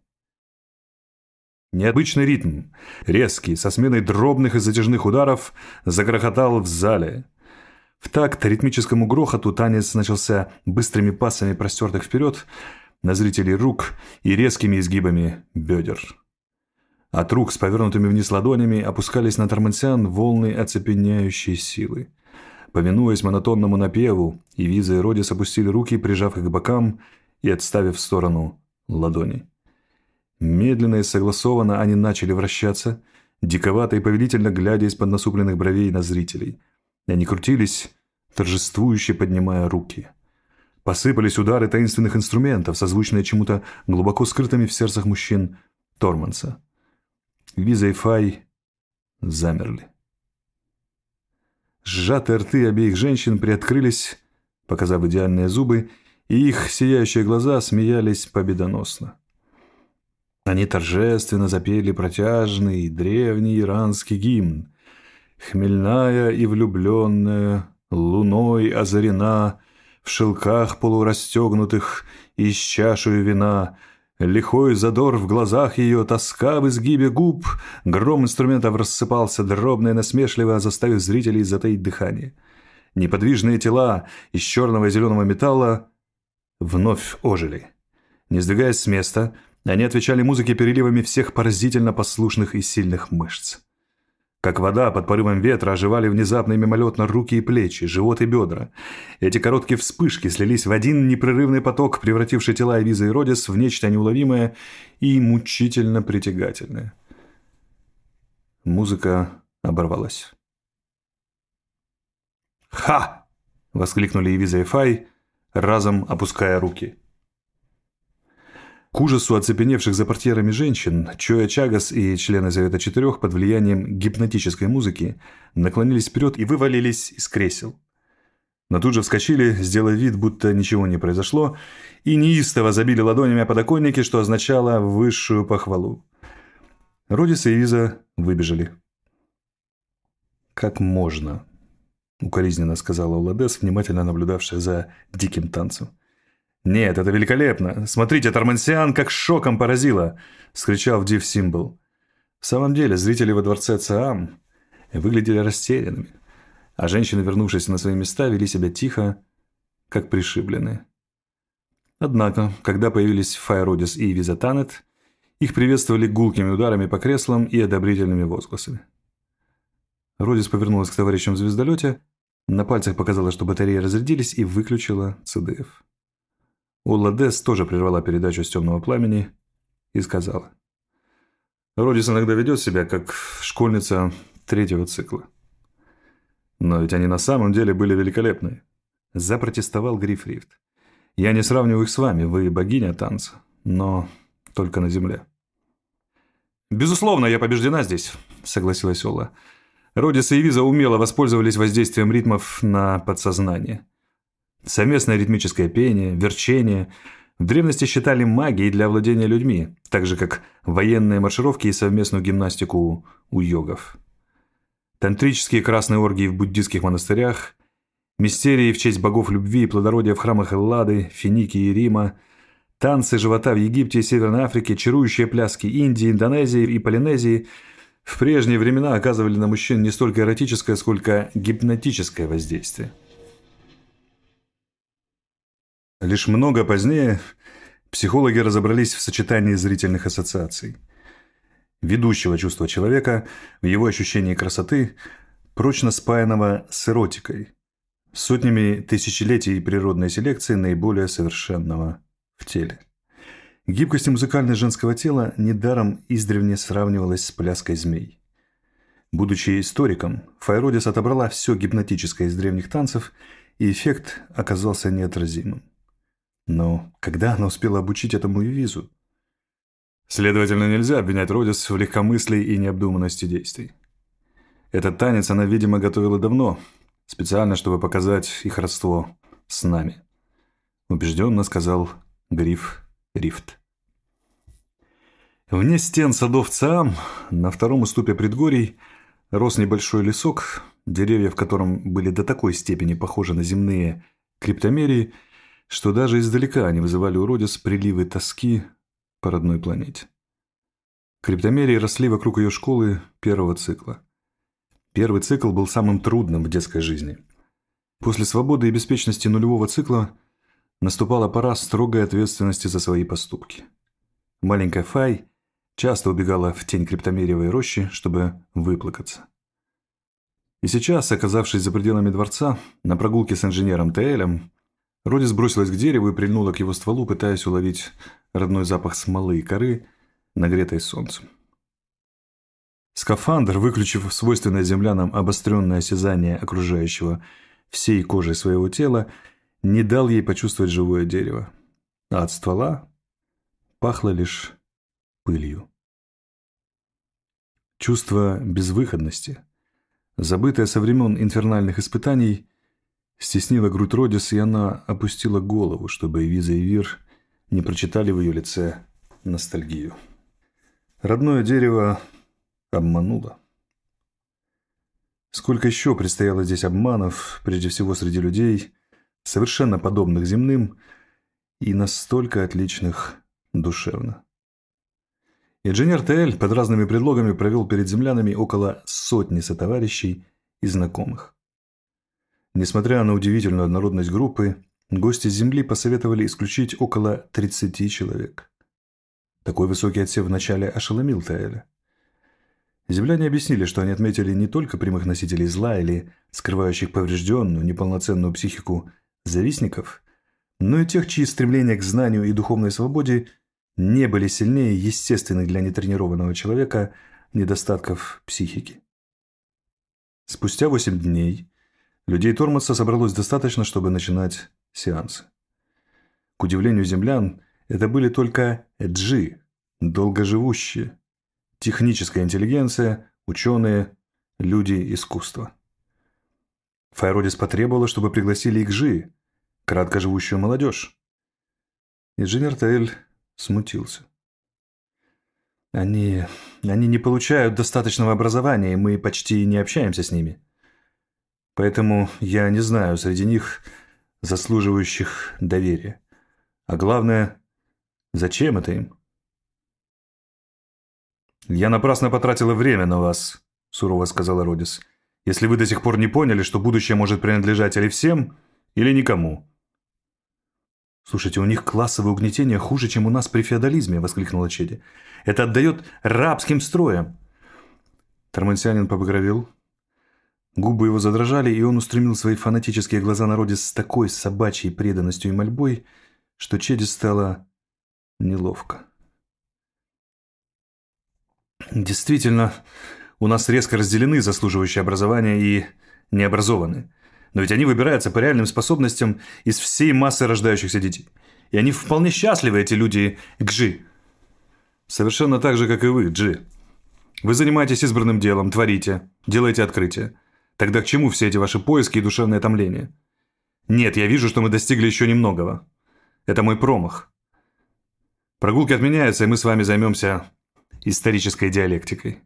Необычный ритм, резкий, со сменой дробных и затяжных ударов, загрохотал в зале. В такт ритмическому грохоту танец начался быстрыми пасами простертых вперед на зрителей рук и резкими изгибами бедер. От рук с повернутыми вниз ладонями опускались на тормансиан волны оцепеняющей силы. Повинуясь монотонному напеву, Ивиза и Родис опустили руки, прижав их к бокам и отставив в сторону ладони. Медленно и согласованно они начали вращаться, диковато и повелительно глядя из-под насупленных бровей на зрителей. Они крутились, торжествующе поднимая руки. Посыпались удары таинственных инструментов, созвучные чему-то глубоко скрытыми в сердцах мужчин Торманса. Виза и Фай замерли. Сжатые рты обеих женщин приоткрылись, показав идеальные зубы, и их сияющие глаза смеялись победоносно. Они торжественно запели протяжный древний иранский гимн. «Хмельная и влюбленная, луной озарена, в шелках полурастегнутых и с чашею вина, лихой задор в глазах ее, тоска в изгибе губ». Гром инструментов рассыпался дробно и насмешливо, заставив зрителей затаить дыхание. Неподвижные тела из черного и зеленого металла вновь ожили. Не сдвигаясь с места, они отвечали музыке переливами всех поразительно послушных и сильных мышц. Как вода под порывом ветра оживали внезапно и мимолетно руки и плечи, живот и бедра. Эти короткие вспышки слились в один непрерывный поток, превративший тела Ивизы и Родис в нечто неуловимое и мучительно притягательное. Музыка оборвалась. «Ха!» — воскликнули Ивиза и Фай, разом опуская руки. К ужасу оцепеневших за портьерами женщин, Чоя Чагас и члены Совета Четырех под влиянием гипнотической музыки наклонились вперед и вывалились из кресел. Но тут же вскочили, сделав вид, будто ничего не произошло, и неистово забили ладонями о подоконники, что означало высшую похвалу. Родис и Ивиза выбежали. «Как можно?» — укоризненно сказала Уладес, внимательно наблюдавшая за диким танцем. «Нет, это великолепно! Смотрите, Тормансиан как шоком поразило!» — вскричал Див Симбл. В самом деле, зрители во дворце Цаам выглядели растерянными, а женщины, вернувшись на свои места, вели себя тихо, как пришибленные. Однако, когда появились Файродис и Визатанет, их приветствовали гулкими ударами по креслам и одобрительными возгласами. Родис повернулась к товарищам в звездолете, на пальцах показала, что батареи разрядились, и выключила ЦДФ. Олла Десс тоже прервала передачу с темного пламени и сказала: «Родис иногда ведет себя, как школьница третьего цикла. Но ведь они на самом деле были великолепны», – запротестовал Гриф Рифт. «Я не сравниваю их с вами, вы богиня танца, но только на земле». «Безусловно, я побеждена здесь», – согласилась Олла. Родис и Виза умело воспользовались воздействием ритмов на подсознание. Совместное ритмическое пение, верчение в древности считали магией для овладения людьми, так же как военные маршировки и совместную гимнастику у йогов. Тантрические красные оргии в буддистских монастырях, мистерии в честь богов любви и плодородия в храмах Эллады, Финикии и Рима, танцы живота в Египте и Северной Африке, чарующие пляски Индии, Индонезии и Полинезии в прежние времена оказывали на мужчин не столько эротическое, сколько гипнотическое воздействие. Лишь много позднее психологи разобрались в сочетании зрительных ассоциаций. Ведущего чувства человека в его ощущении красоты, прочно спаянного с эротикой, сотнями тысячелетий природной селекции наиболее совершенного в теле. Гибкость музыкальность женского тела недаром издревле сравнивалась с пляской змей. Будучи историком, Файродис отобрала все гипнотическое из древних танцев, и эффект оказался неотразимым. Но когда она успела обучить этому и Визу? Следовательно, нельзя обвинять Родис в легкомыслии и необдуманности действий. Этот танец она, видимо, готовила давно, специально, чтобы показать их родство с нами, убежденно сказал Гриф Рифт. Вне стен садов Циам, на втором уступе предгорий, рос небольшой лесок, деревья в котором были до такой степени похожи на земные криптомерии, что даже издалека они вызывали у Родис приливы тоски по родной планете. Криптомерии росли вокруг ее школы первого цикла. Первый цикл был самым трудным в детской жизни. После свободы и беспечности нулевого цикла наступала пора строгой ответственности за свои поступки. Маленькая Фай часто убегала в тень криптомериевой рощи, чтобы выплакаться. И сейчас, оказавшись за пределами дворца, на прогулке с инженером Теэлем, Родис бросилась к дереву и прильнула к его стволу, пытаясь уловить родной запах смолы и коры, нагретой солнцем. Скафандр, выключив свойственное землянам обостренное осязание окружающего всей кожей своего тела, не дал ей почувствовать живое дерево, а от ствола пахло лишь пылью. Чувство безвыходности, забытое со времен инфернальных испытаний, стеснило грудь Родис, и она опустила голову, чтобы Виза и Вир не прочитали в ее лице ностальгию. Родное дерево обмануло. Сколько еще предстояло здесь обманов, прежде всего среди людей, совершенно подобных земным и настолько отличных душевно. Инженер Теэль под разными предлогами провел перед землянами около сотни сотоварищей и знакомых. Несмотря на удивительную однородность группы, гости с Земли посоветовали исключить около тридцати человек. Такой высокий отсев вначале ошеломил Теэля. Земляне объяснили, что они отметили не только прямых носителей зла или скрывающих поврежденную, неполноценную психику завистников, но и тех, чьи стремления к знанию и духовной свободе не были сильнее естественных для нетренированного человека недостатков психики. Спустя восемь дней людей Тормоза собралось достаточно, чтобы начинать сеансы. К удивлению землян, это были только джи, долгоживущие, техническая интеллигенция, ученые, люди искусства. Файродис потребовала, чтобы пригласили и джи, краткоживущую молодежь. Инженер Теэль смутился. Они, они не получают достаточного образования, и мы почти не общаемся с ними. Поэтому я не знаю среди них заслуживающих доверия. А главное, зачем это им? «Я напрасно потратила время на вас», – сурово сказала Родис, «если вы до сих пор не поняли, что будущее может принадлежать или всем, или никому». «Слушайте, у них классовое угнетение хуже, чем у нас при феодализме», — воскликнула Чеди. «Это отдает рабским строям». Тормансианин побагровел. Губы его задрожали, и он устремил свои фанатические глаза на Роди с такой собачьей преданностью и мольбой, что Чеди стало неловко. «Действительно, у нас резко разделены заслуживающие образования и необразованные. Но ведь они выбираются по реальным способностям из всей массы рождающихся детей. И они вполне счастливы, эти люди, Гжи. Совершенно так же, как и вы, Джи. Вы занимаетесь избранным делом, творите, делаете открытия. Тогда к чему все эти ваши поиски и душевное томление? Нет, я вижу, что мы достигли еще немногого. Это мой промах. Прогулки отменяются, и мы с вами займемся исторической диалектикой».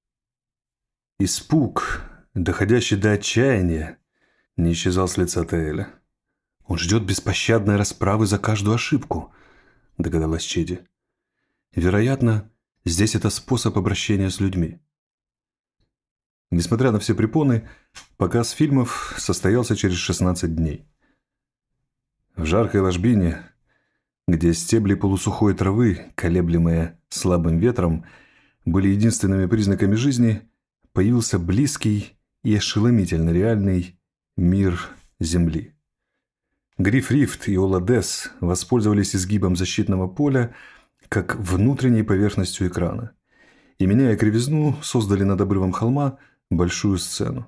Испуг, доходящий до отчаяния, не исчезал с лица Теэля. «Он ждет беспощадной расправы за каждую ошибку», — догадалась Чеди. «Вероятно, здесь это способ обращения с людьми». Несмотря на все препоны, показ фильмов состоялся через шестнадцать дней. В жаркой ложбине, где стебли полусухой травы, колеблемые слабым ветром, были единственными признаками жизни, появился близкий и ошеломительно реальный мир Земли. Гриф Рифт и Оладес воспользовались изгибом защитного поля как внутренней поверхностью экрана и, меняя кривизну, создали над обрывом холма большую сцену.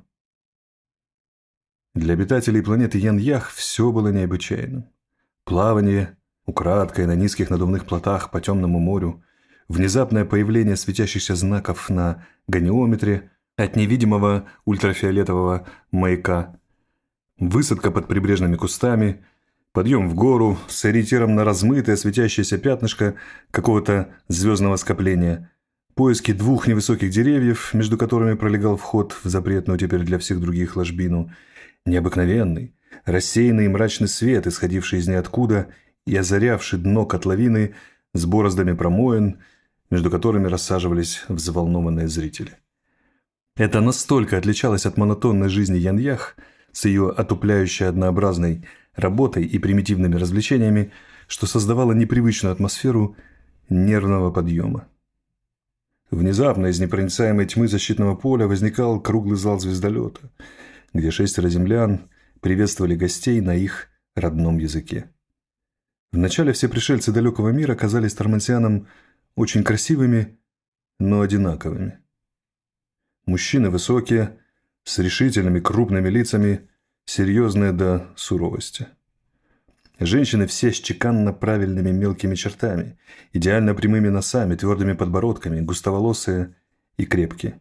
Для обитателей планеты Ян-Ях все было необычайным. Плавание, украдкой на низких надувных плотах по темному морю, внезапное появление светящихся знаков на ганиометре от невидимого ультрафиолетового маяка, высадка под прибрежными кустами, подъем в гору с ориентиром на размытое светящееся пятнышко какого-то звездного скопления, поиски двух невысоких деревьев, между которыми пролегал вход в запретную теперь для всех других ложбину, необыкновенный, рассеянный и мрачный свет, исходивший из ниоткуда и озарявший дно котловины с бороздами промоин, между которыми рассаживались взволнованные зрители. Это настолько отличалось от монотонной жизни Ян-Ях с ее отупляющей однообразной работой и примитивными развлечениями, что создавало непривычную атмосферу нервного подъема. Внезапно из непроницаемой тьмы защитного поля возникал круглый зал звездолета, где шестеро землян приветствовали гостей на их родном языке. Вначале все пришельцы далекого мира казались тормансианам очень красивыми, но одинаковыми. Мужчины высокие, с решительными крупными лицами, серьезные до суровости. Женщины все с чеканно правильными мелкими чертами, идеально прямыми носами, твердыми подбородками, густоволосые и крепкие.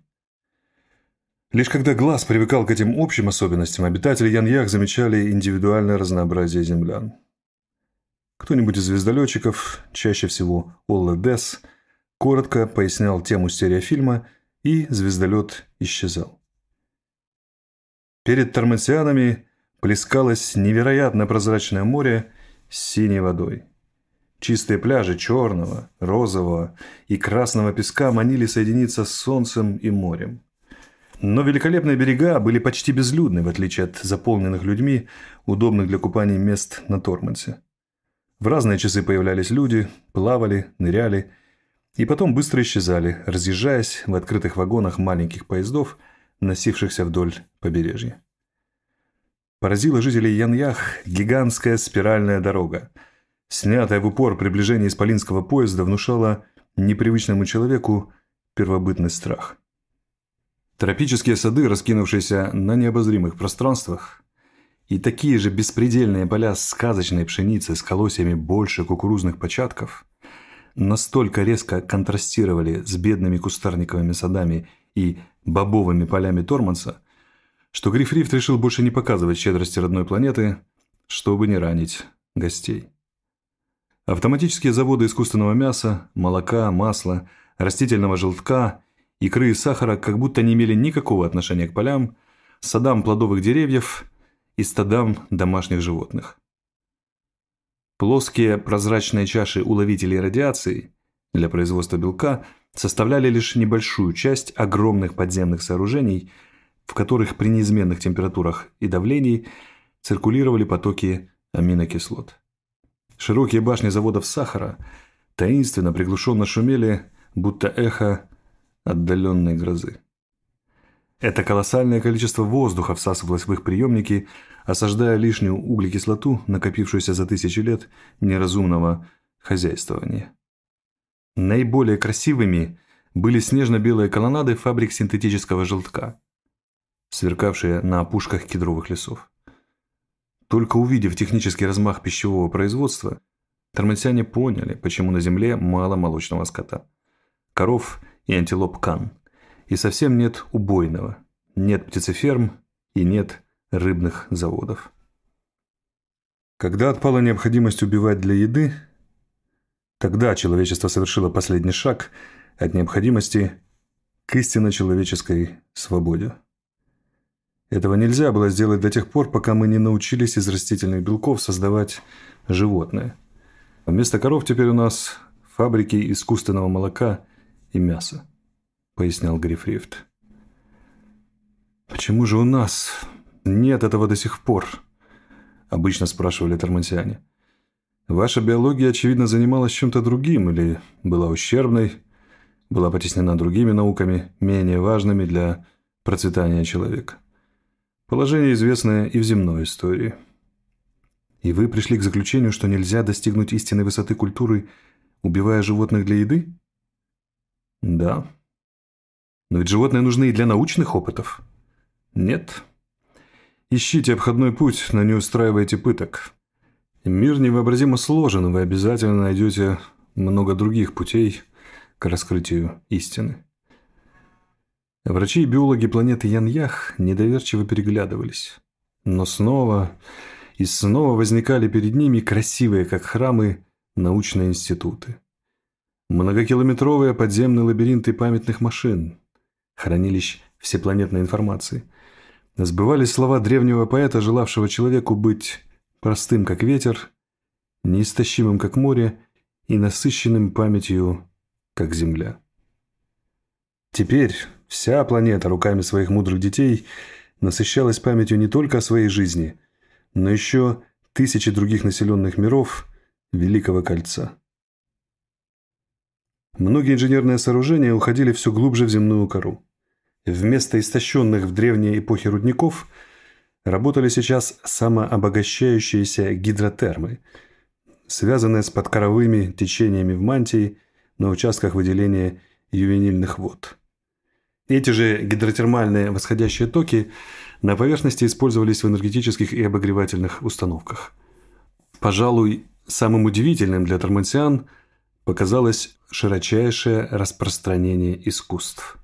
Лишь когда глаз привыкал к этим общим особенностям, обитатели Ян-Ях замечали индивидуальное разнообразие землян. Кто-нибудь из звездолетчиков, чаще всего Оладес, коротко пояснял тему стереофильма, и звездолет исчезал. Перед тормансианами плескалось невероятно прозрачное море с синей водой. Чистые пляжи черного, розового и красного песка манили соединиться с солнцем и морем. Но великолепные берега были почти безлюдны, в отличие от заполненных людьми, удобных для купания мест на Тормансе. В разные часы появлялись люди, плавали, ныряли и потом быстро исчезали, разъезжаясь в открытых вагонах маленьких поездов, носившихся вдоль побережья. Поразила жителей Ян-Ях гигантская спиральная дорога. Снятая в упор приближение исполинского поезда внушала непривычному человеку первобытный страх. Тропические сады, раскинувшиеся на необозримых пространствах, и такие же беспредельные поля сказочной пшеницы с колосьями больше кукурузных початков настолько резко контрастировали с бедными кустарниковыми садами и бобовыми полями Торманса, что Гриф Рифт решил больше не показывать щедрости родной планеты, чтобы не ранить гостей. Автоматические заводы искусственного мяса, молока, масла, растительного желтка, икры и сахара как будто не имели никакого отношения к полям, садам плодовых деревьев и стадам домашних животных. Плоские прозрачные чаши уловителей радиации для производства белка составляли лишь небольшую часть огромных подземных сооружений, в которых при неизменных температурах и давлении циркулировали потоки аминокислот. Широкие башни заводов сахара таинственно приглушенно шумели, будто эхо отдаленной грозы. Это колоссальное количество воздуха всасывалось в их приемники, осаждая лишнюю углекислоту, накопившуюся за тысячи лет неразумного хозяйствования. Наиболее красивыми были снежно-белые колоннады фабрик синтетического желтка, сверкавшие на опушках кедровых лесов. Только увидев технический размах пищевого производства, тормансяне поняли, почему на земле мало молочного скота, коров и антилоп Кан, и совсем нет убойного, нет птицеферм и нет рыбных заводов. Когда отпала необходимость убивать для еды, тогда человечество совершило последний шаг от необходимости к истинно человеческой свободе. Этого нельзя было сделать до тех пор, пока мы не научились из растительных белков создавать животное. Вместо коров теперь у нас фабрики искусственного молока и мяса, пояснял Грифрифт. «Почему же у нас нет этого до сих пор?» – обычно спрашивали тормансяне. «Ваша биология, очевидно, занималась чем-то другим или была ущербной, была потеснена другими науками, менее важными для процветания человека. Положение известное и в земной истории. И вы пришли к заключению, что нельзя достигнуть истинной высоты культуры, убивая животных для еды?» «Да. Но ведь животные нужны и для научных опытов». «Нет. Ищите обходной путь, но не устраивайте пыток. Мир невообразимо сложен, вы обязательно найдете много других путей к раскрытию истины». Врачи и биологи планеты Яньях недоверчиво переглядывались. Но снова и снова возникали перед ними красивые, как храмы, научные институты. Многокилометровые подземные лабиринты памятных машин, хранилищ всепланетной информации. Сбывались слова древнего поэта, желавшего человеку быть простым, как ветер, неистощимым, как море, и насыщенным памятью, как земля. Теперь вся планета руками своих мудрых детей насыщалась памятью не только о своей жизни, но еще тысячи других населенных миров Великого Кольца. Многие инженерные сооружения уходили все глубже в земную кору. Вместо истощенных в древней эпохе рудников работали сейчас самообогащающиеся гидротермы, связанные с подкоровыми течениями в мантии на участках выделения ювенильных вод. Эти же гидротермальные восходящие токи на поверхности использовались в энергетических и обогревательных установках. Пожалуй, самым удивительным для тормансиан показалось широчайшее распространение искусств.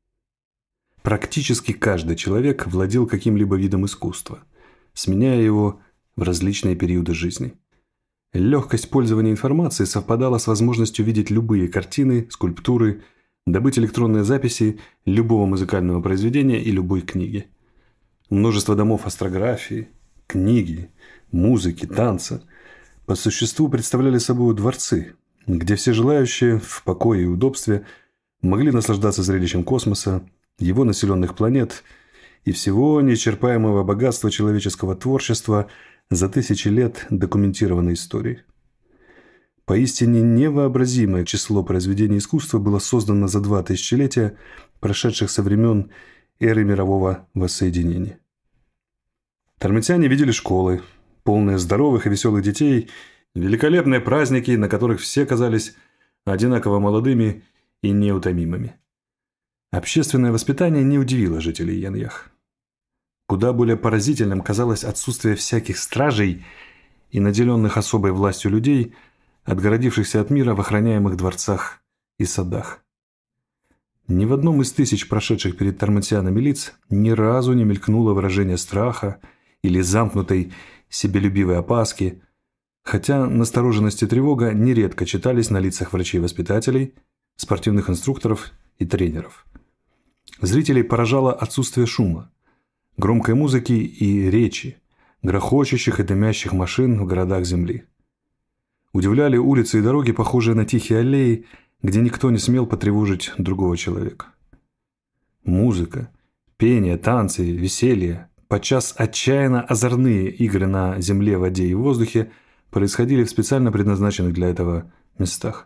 Практически каждый человек владел каким-либо видом искусства, сменяя его в различные периоды жизни. Легкость пользования информацией совпадала с возможностью видеть любые картины, скульптуры, добыть электронные записи любого музыкального произведения и любой книги. Множество домов астрографии, книги, музыки, танца по существу представляли собой дворцы, где все желающие в покое и удобстве могли наслаждаться зрелищем космоса, его населенных планет и всего неисчерпаемого богатства человеческого творчества за тысячи лет документированной истории. Поистине невообразимое число произведений искусства было создано за два тысячелетия, прошедших со времен эры мирового воссоединения. Тормансяне видели школы, полные здоровых и веселых детей, великолепные праздники, на которых все казались одинаково молодыми и неутомимыми. Общественное воспитание не удивило жителей Яньях. Куда более поразительным казалось отсутствие всяких стражей и наделенных особой властью людей, отгородившихся от мира в охраняемых дворцах и садах. Ни в одном из тысяч прошедших перед тормансианами лиц ни разу не мелькнуло выражение страха или замкнутой себелюбивой опаски, хотя настороженность и тревога нередко читались на лицах врачей-воспитателей, спортивных инструкторов и тренеров. Зрителей поражало отсутствие шума, громкой музыки и речи, грохочущих и дымящих машин в городах Земли. Удивляли улицы и дороги, похожие на тихие аллеи, где никто не смел потревожить другого человека. Музыка, пение, танцы, веселье, подчас отчаянно озорные игры на земле, воде и воздухе происходили в специально предназначенных для этого местах.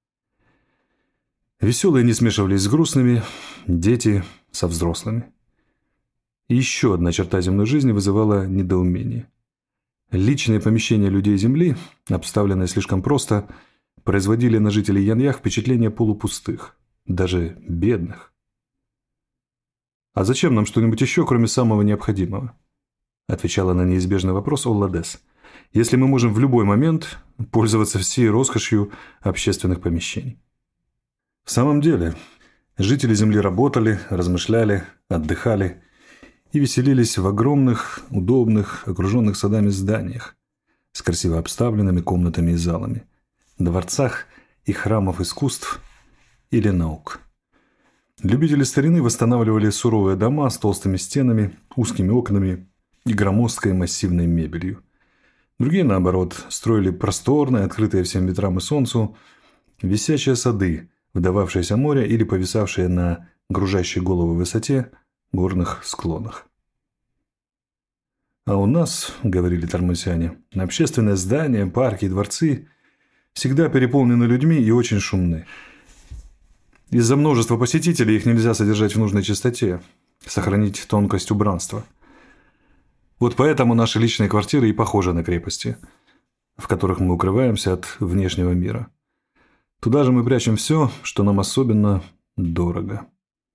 Веселые не смешивались с грустными, дети со взрослыми. И еще одна черта земной жизни вызывала недоумение. Личные помещения людей Земли, обставленные слишком просто, производили на жителей Яньях впечатление полупустых, даже бедных. «А зачем нам что-нибудь еще, кроме самого необходимого?» – отвечала на неизбежный вопрос Олладес. «Если мы можем в любой момент пользоваться всей роскошью общественных помещений». В самом деле, жители Земли работали, размышляли, отдыхали и веселились в огромных, удобных, окруженных садами зданиях с красиво обставленными комнатами и залами, дворцах и храмов искусств или наук. Любители старины восстанавливали суровые дома с толстыми стенами, узкими окнами и громоздкой массивной мебелью. Другие, наоборот, строили просторные, открытые всем ветрам и солнцу, висячие сады, вдававшиеся в море или повисавшие на гружащей голову высоте горных склонах. «А у нас, — говорили тормысяне, — общественные здания, парки и дворцы всегда переполнены людьми и очень шумны. Из-за множества посетителей их нельзя содержать в нужной чистоте, сохранить тонкость убранства. Вот поэтому наши личные квартиры и похожи на крепости, в которых мы укрываемся от внешнего мира. Туда же мы прячем все, что нам особенно дорого».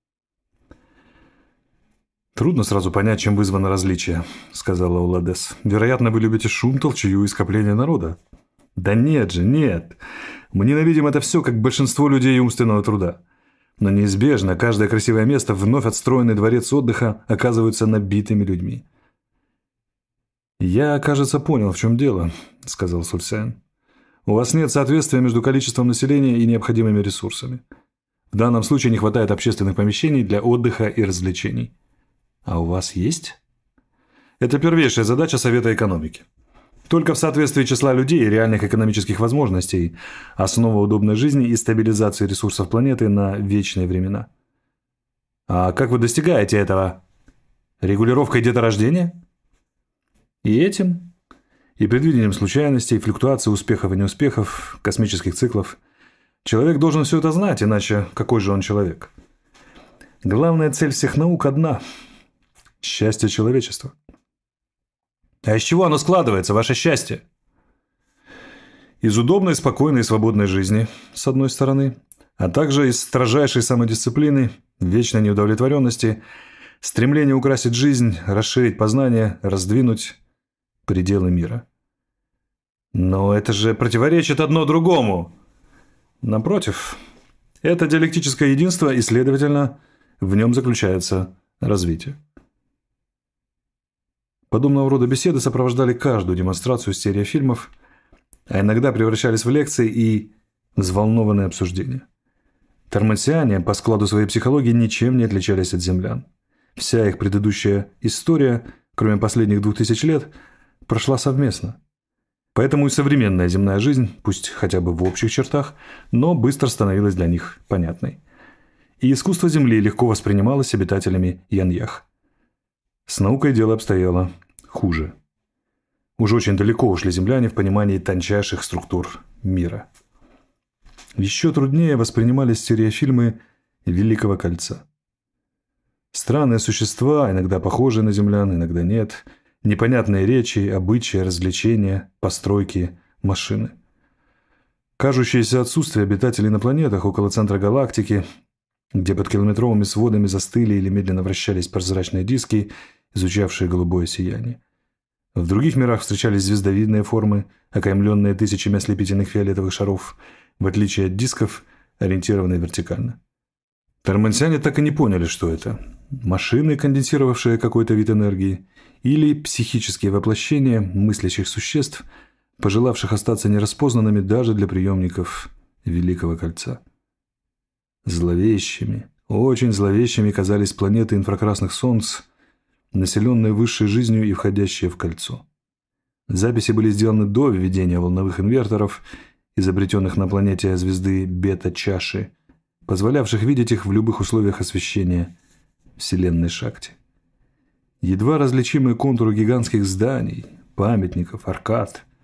«Трудно сразу понять, чем вызвано различие», — сказала Олладес. «Вероятно, вы любите шум, толчую и скопление народа». «Да нет же, нет. Мы ненавидим это все, как большинство людей умственного труда. Но неизбежно каждое красивое место, вновь отстроенный дворец отдыха, оказываются набитыми людьми». «Я, кажется, понял, в чем дело», — сказал Сульсян. «У вас нет соответствия между количеством населения и необходимыми ресурсами. В данном случае не хватает общественных помещений для отдыха и развлечений. А у вас есть?» «Это первейшая задача Совета экономики. Только в соответствии числа людей и реальных экономических возможностей основа удобной жизни и стабилизации ресурсов планеты на вечные времена». «А как вы достигаете этого? Регулировкой деторождения?» «И этим, и предвидением случайностей, флюктуаций успехов и неуспехов, космических циклов. Человек должен все это знать, иначе какой же он человек? Главная цель всех наук одна – счастье человечества». «А из чего оно складывается, ваше счастье?» «Из удобной, спокойной и свободной жизни, с одной стороны, а также из строжайшей самодисциплины, вечной неудовлетворенности, стремления украсить жизнь, расширить познание, раздвинуть пределы мира». «Но это же противоречит одно другому!» «Напротив, это диалектическое единство, и, следовательно, в нем заключается развитие». Подобного рода беседы сопровождали каждую демонстрацию серии фильмов, а иногда превращались в лекции и взволнованные обсуждения. Тормансиане по складу своей психологии ничем не отличались от землян. Вся их предыдущая история, кроме последних двух тысяч лет, прошла совместно. Поэтому и современная земная жизнь, пусть хотя бы в общих чертах, но быстро становилась для них понятной. И искусство Земли легко воспринималось обитателями Яньях. С наукой дело обстояло хуже. Уж очень далеко ушли земляне в понимании тончайших структур мира. Еще труднее воспринимались стереофильмы Великого Кольца. Странные существа, иногда похожие на землян, иногда нет, непонятные речи, обычаи, развлечения, постройки, машины. Кажущееся отсутствие обитателей на планетах около центра галактики, где под километровыми сводами застыли или медленно вращались прозрачные диски, изучавшие голубое сияние. В других мирах встречались звездовидные формы, окаймленные тысячами ослепительных фиолетовых шаров, в отличие от дисков, ориентированные вертикально. Тормансиане так и не поняли, что это. Машины, конденсировавшие какой-то вид энергии, или психические воплощения мыслящих существ, пожелавших остаться нераспознанными даже для приемников Великого Кольца. Зловещими, очень зловещими казались планеты инфракрасных солнц, населенные высшей жизнью и входящие в кольцо. Записи были сделаны до введения волновых инверторов, изобретенных на планете звезды Бета-Чаши, позволявших видеть их в любых условиях освещения Вселенной Шакти. Едва различимые контуры гигантских зданий, памятников, аркад,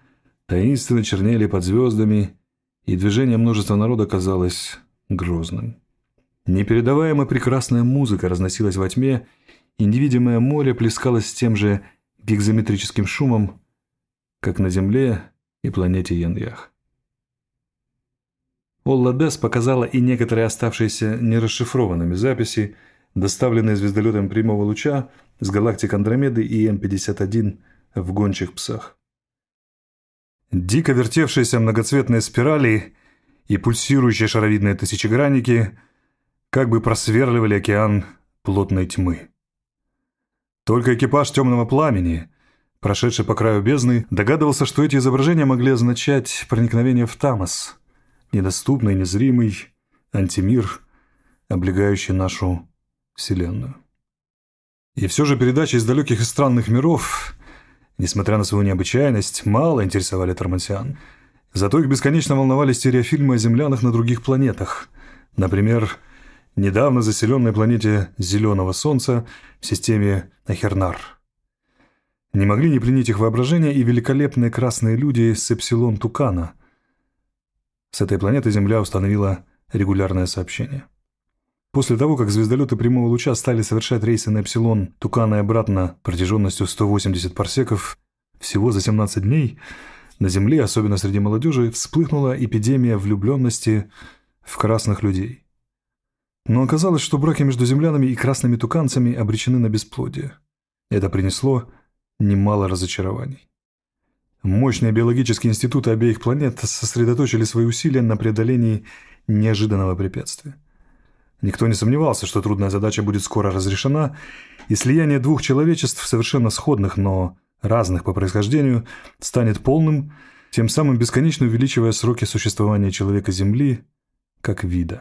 таинственно чернели под звездами, и движение множества народа казалось грозным. Непередаваемо прекрасная музыка разносилась во тьме, и невидимое море плескалось с тем же гигзометрическим шумом, как на Земле и планете Яньях. Олла Дес показала и некоторые оставшиеся нерасшифрованными записи, доставленные звездолетом прямого луча с галактик Андромеды и Эм пятьдесят один в гончих псах. Дико вертевшиеся многоцветные спирали и пульсирующие шаровидные тысячегранники как бы просверливали океан плотной тьмы. Только экипаж темного пламени, прошедший по краю бездны, догадывался, что эти изображения могли означать проникновение в Тамос, недоступный, незримый антимир, облегающий нашу Вселенную. И все же передачи из далеких и странных миров, несмотря на свою необычайность, мало интересовали тормансиан. Зато их бесконечно волновали стереофильмы о землянах на других планетах. Например, недавно заселенной планете Зеленого Солнца в системе Ахернар. Не могли не пленить их воображение и великолепные красные люди с Эпсилон Тукана. С этой планеты Земля установила регулярное сообщение. После того, как звездолеты прямого луча стали совершать рейсы на Эпсилон Тукана и обратно протяженностью сто восемьдесят парсеков, всего за семнадцать дней на Земле, особенно среди молодежи, вспыхнула эпидемия влюбленности в красных людей. Но оказалось, что браки между землянами и красными туканцами обречены на бесплодие. Это принесло немало разочарований. Мощные биологические институты обеих планет сосредоточили свои усилия на преодолении неожиданного препятствия. Никто не сомневался, что трудная задача будет скоро разрешена, и слияние двух человечеств, совершенно сходных, но разных по происхождению, станет полным, тем самым бесконечно увеличивая сроки существования человека-Земли как вида.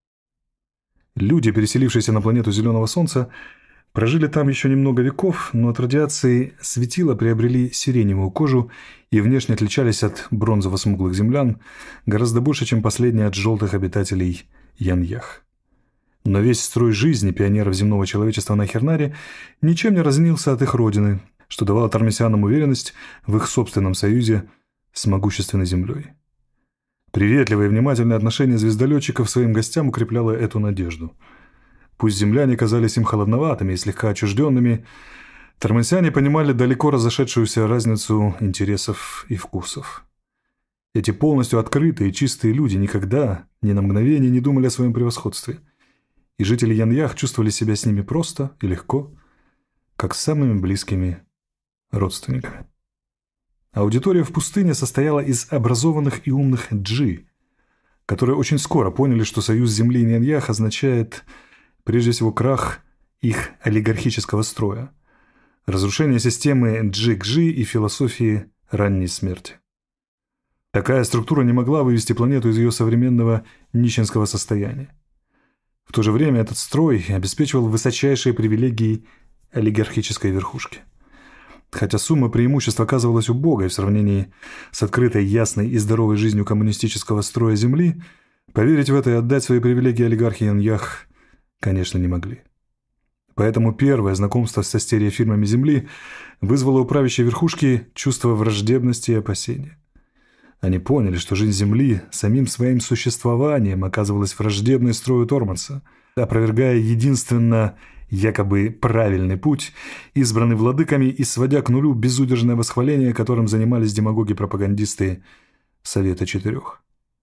Люди, переселившиеся на планету Зеленого Солнца, прожили там еще немного веков, но от радиации светила приобрели сиреневую кожу и внешне отличались от бронзово-смуглых землян гораздо больше, чем последние от желтых обитателей Яньях. Но весь строй жизни пионеров земного человечества на Ахернаре ничем не разнился от их родины, что давало тормансианам уверенность в их собственном союзе с могущественной землей. Приветливое и внимательное отношение звездолетчиков к своим гостям укрепляло эту надежду. Пусть земляне казались им холодноватыми и слегка отчужденными, тормансиане понимали далеко разошедшуюся разницу интересов и вкусов. Эти полностью открытые и чистые люди никогда, ни на мгновение не думали о своем превосходстве, и жители Яньях чувствовали себя с ними просто и легко, как с самыми близкими родственниками. Аудитория в пустыне состояла из образованных и умных джи, которые очень скоро поняли, что союз Земли и Яньях означает прежде всего крах их олигархического строя, разрушение системы джи-джи и философии ранней смерти. Такая структура не могла вывести планету из ее современного нищенского состояния. В то же время этот строй обеспечивал высочайшие привилегии олигархической верхушки. Хотя сумма преимуществ оказывалась убогой в сравнении с открытой, ясной и здоровой жизнью коммунистического строя Земли, поверить в это и отдать свои привилегии олигархи Яньях, конечно, не могли. Поэтому первое знакомство со стереофильмами Земли вызвало у правящей верхушки чувство враждебности и опасения. Они поняли, что жизнь Земли самим своим существованием оказывалась враждебной строю Торманса, опровергая единственно якобы правильный путь, избранный владыками и сводя к нулю безудержное восхваление, которым занимались демагоги-пропагандисты Совета Четырех.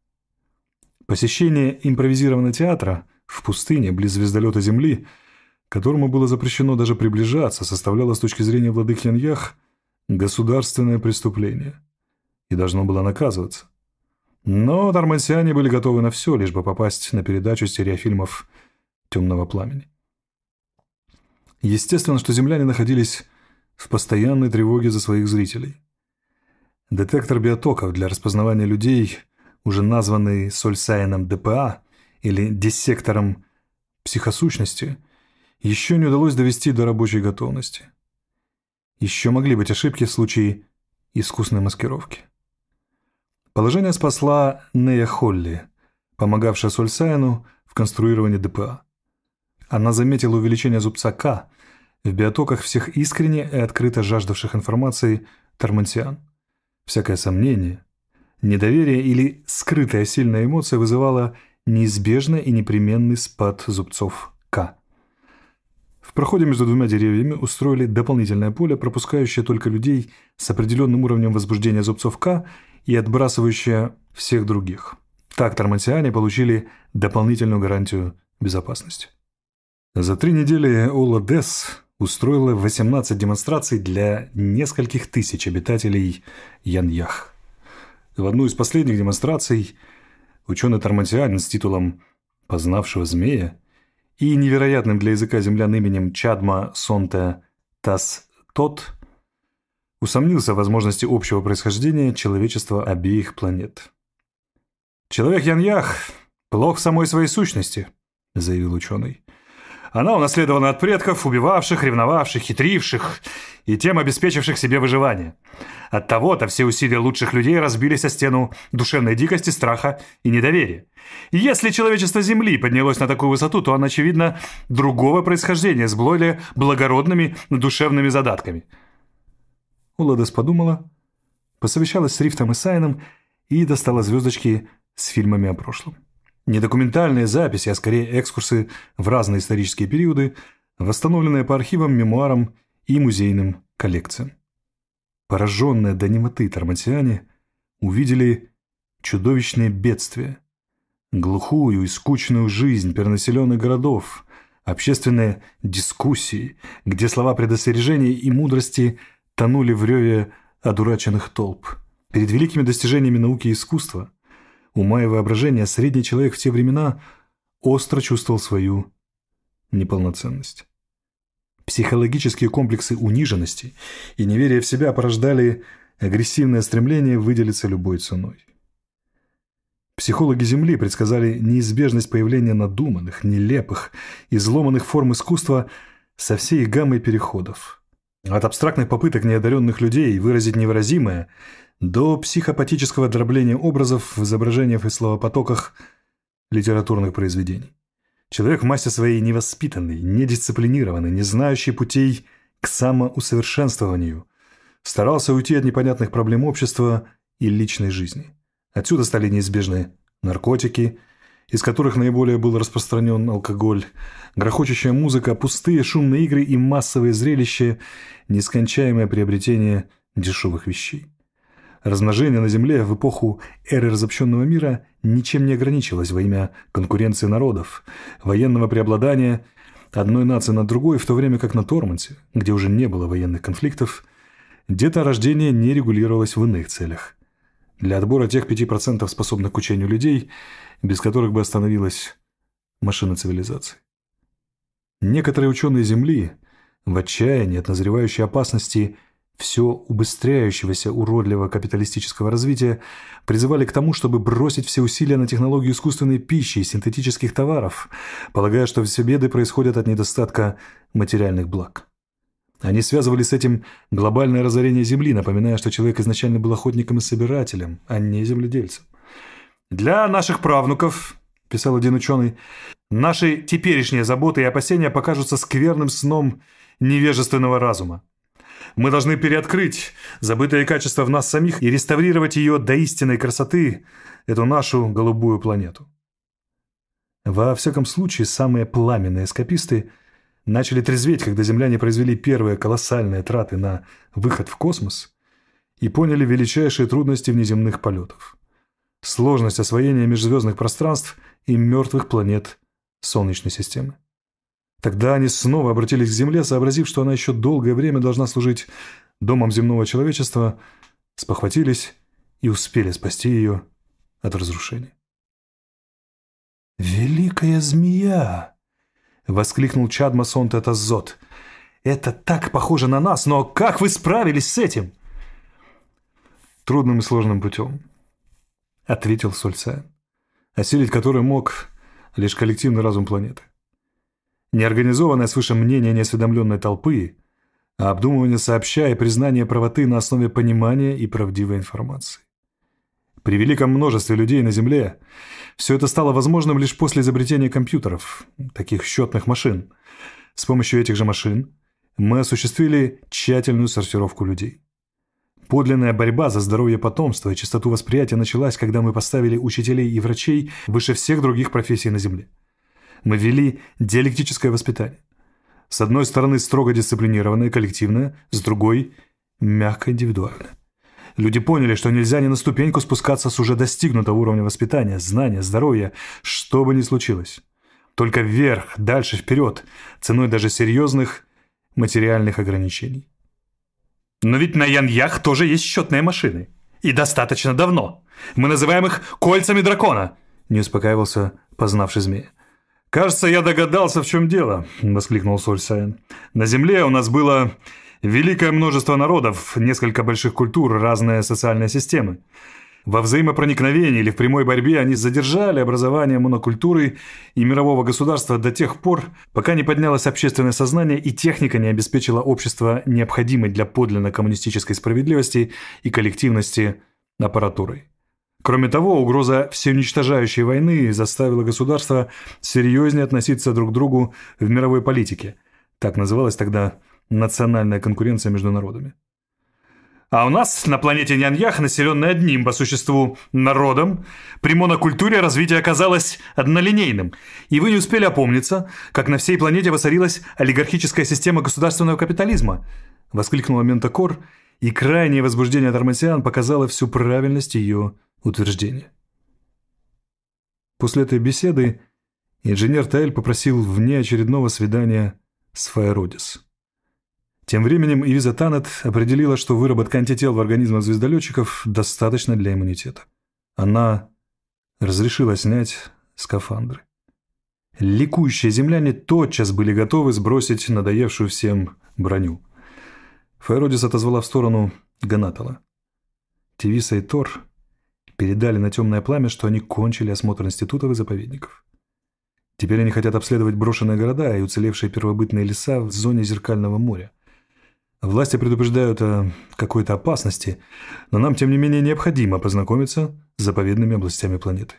Посещение импровизированного театра в пустыне близ звездолета Земли, которому было запрещено даже приближаться, составляло с точки зрения владык Яньях государственное преступление и должно было наказываться. Но тормансиане были готовы на все, лишь бы попасть на передачу стереофильмов «Темного пламени». Естественно, что земляне находились в постоянной тревоге за своих зрителей. Детектор биотоков для распознавания людей, уже названный Сольсайеном ДПА или диссектором психосущности, еще не удалось довести до рабочей готовности. Еще могли быть ошибки в случае искусной маскировки. Положение спасла Нея Холли, помогавшая Сольсайену в конструировании ДПА. Она заметила увеличение зубца К в биотоках всех искренне и открыто жаждавших информации тормансиан. Всякое сомнение, недоверие или скрытая сильная эмоция вызывала неизбежный и непременный спад зубцов К. В проходе между двумя деревьями устроили дополнительное поле, пропускающее только людей с определенным уровнем возбуждения зубцов К и отбрасывающее всех других. Так тормансиане получили дополнительную гарантию безопасности. За три недели Ола Десс устроила восемнадцать демонстраций для нескольких тысяч обитателей Яньях. В одну из последних демонстраций ученый-тормансианин с титулом «познавшего змея» и невероятным для языка землян именем Чадма Сонте Тас Тот усомнился в возможности общего происхождения человечества обеих планет. «Человек Яньях плох в самой своей сущности», — заявил ученый. «Она унаследована от предков, убивавших, ревновавших, хитривших и тем обеспечивших себе выживание. Оттого-то все усилия лучших людей разбились о стену душевной дикости, страха и недоверия. И если человечество Земли поднялось на такую высоту, то оно, очевидно, другого происхождения, с более благородными душевными задатками». Ола Десс подумала, посовещалась с Рифтом и Сайном и достала звездочки с фильмами о прошлом. Не документальные записи, а скорее экскурсы в разные исторические периоды, восстановленные по архивам, мемуарам и музейным коллекциям. Пораженные до немоты тормансиане увидели чудовищные бедствия, глухую и скучную жизнь перенаселенных городов, общественные дискуссии, где слова предостережения и мудрости тонули в реве одураченных толп. Перед великими достижениями науки и искусства, ума и воображения, средний человек в те времена остро чувствовал свою неполноценность. Психологические комплексы униженности и неверия в себя порождали агрессивное стремление выделиться любой ценой. Психологи Земли предсказали неизбежность появления надуманных, нелепых, изломанных форм искусства со всей гаммой переходов. От абстрактных попыток неодаренных людей выразить невыразимое до психопатического дробления образов в изображениях и словопотоках литературных произведений. Человек в массе своей невоспитанный, недисциплинированный, не знающий путей к самоусовершенствованию, старался уйти от непонятных проблем общества и личной жизни. Отсюда стали неизбежны наркотики, из которых наиболее был распространен алкоголь, грохочущая музыка, пустые шумные игры и массовые зрелища, нескончаемое приобретение дешевых вещей. Размножение на Земле в эпоху эры разобщенного мира ничем не ограничилось во имя конкуренции народов, военного преобладания одной нации над другой, в то время как на Тормансе, где уже не было военных конфликтов, деторождение не регулировалось в иных целях. Для отбора тех пяти процентов способных к учению людей, без которых бы остановилась машина цивилизации. Некоторые ученые Земли, в отчаянии от назревающей опасности все убыстряющегося уродливого капиталистического развития, призывали к тому, чтобы бросить все усилия на технологию искусственной пищи и синтетических товаров, полагая, что все беды происходят от недостатка материальных благ. Они связывали с этим глобальное разорение Земли, напоминая, что человек изначально был охотником и собирателем, а не земледельцем. «Для наших правнуков, — писал один ученый, — наши теперешние заботы и опасения покажутся скверным сном невежественного разума. Мы должны переоткрыть забытые качества в нас самих и реставрировать ее до истинной красоты, эту нашу голубую планету». Во всяком случае, самые пламенные эскаписты начали трезветь, когда земляне произвели первые колоссальные траты на выход в космос и поняли величайшие трудности внеземных полетов. Сложность освоения межзвездных пространств и мертвых планет Солнечной системы. Тогда они снова обратились к Земле, сообразив, что она еще долгое время должна служить домом земного человечества, спохватились и успели спасти ее от разрушения. «Великая змея!» — воскликнул Чадма Сонте Тас Зот. «Это так похоже на нас, но как вы справились с этим?» «Трудным и сложным путем», — ответил Сольцайн, осилить который мог лишь коллективный разум планеты. Неорганизованное свыше мнение неосведомленной толпы, а обдумывание сообща и признание правоты на основе понимания и правдивой информации. При великом множестве людей на Земле все это стало возможным лишь после изобретения компьютеров, таких счетных машин. С помощью этих же машин мы осуществили тщательную сортировку людей. Подлинная борьба за здоровье потомства и чистоту восприятия началась, когда мы поставили учителей и врачей выше всех других профессий на Земле. Мы ввели диалектическое воспитание. С одной стороны строго дисциплинированное, коллективное, с другой – мягко индивидуальное. Люди поняли, что нельзя ни на ступеньку спускаться с уже достигнутого уровня воспитания, знания, здоровья, что бы ни случилось. Только вверх, дальше, вперед, ценой даже серьезных материальных ограничений. Но ведь на Яньях тоже есть счетные машины. И достаточно давно. Мы называем их кольцами дракона, не успокаивался познавший змея. «Кажется, я догадался, в чем дело», — воскликнул Сольсайн. «На Земле у нас было великое множество народов, несколько больших культур, разные социальные системы. Во взаимопроникновении или в прямой борьбе они задержали образование монокультуры и мирового государства до тех пор, пока не поднялось общественное сознание и техника не обеспечила общество необходимой для подлинно коммунистической справедливости и коллективности аппаратурой. Кроме того, угроза всеуничтожающей войны заставила государства серьезнее относиться друг к другу в мировой политике. Так называлась тогда национальная конкуренция между народами. А у нас на планете Няньях, населенной одним по существу народом, при монокультуре развитие оказалось однолинейным, и вы не успели опомниться, как на всей планете воцарилась олигархическая система государственного капитализма», — воскликнула Ментакор, и крайнее возбуждение Дармасиан показало всю правильность ее утверждения. После этой беседы инженер Таэль попросил внеочередного свидания с Фаэродис. Тем временем Ивиза Танет определила, что выработка антител в организмах звездолетчиков достаточно для иммунитета. Она разрешила снять скафандры. Ликующие земляне тотчас были готовы сбросить надоевшую всем броню. Фаэродис отозвала в сторону Ганатала. Тивиса и Тор передали на темное пламя, что они кончили осмотр институтов и заповедников. Теперь они хотят обследовать брошенные города и уцелевшие первобытные леса в зоне Зеркального моря. Власти предупреждают о какой-то опасности, но нам, тем не менее, необходимо познакомиться с заповедными областями планеты.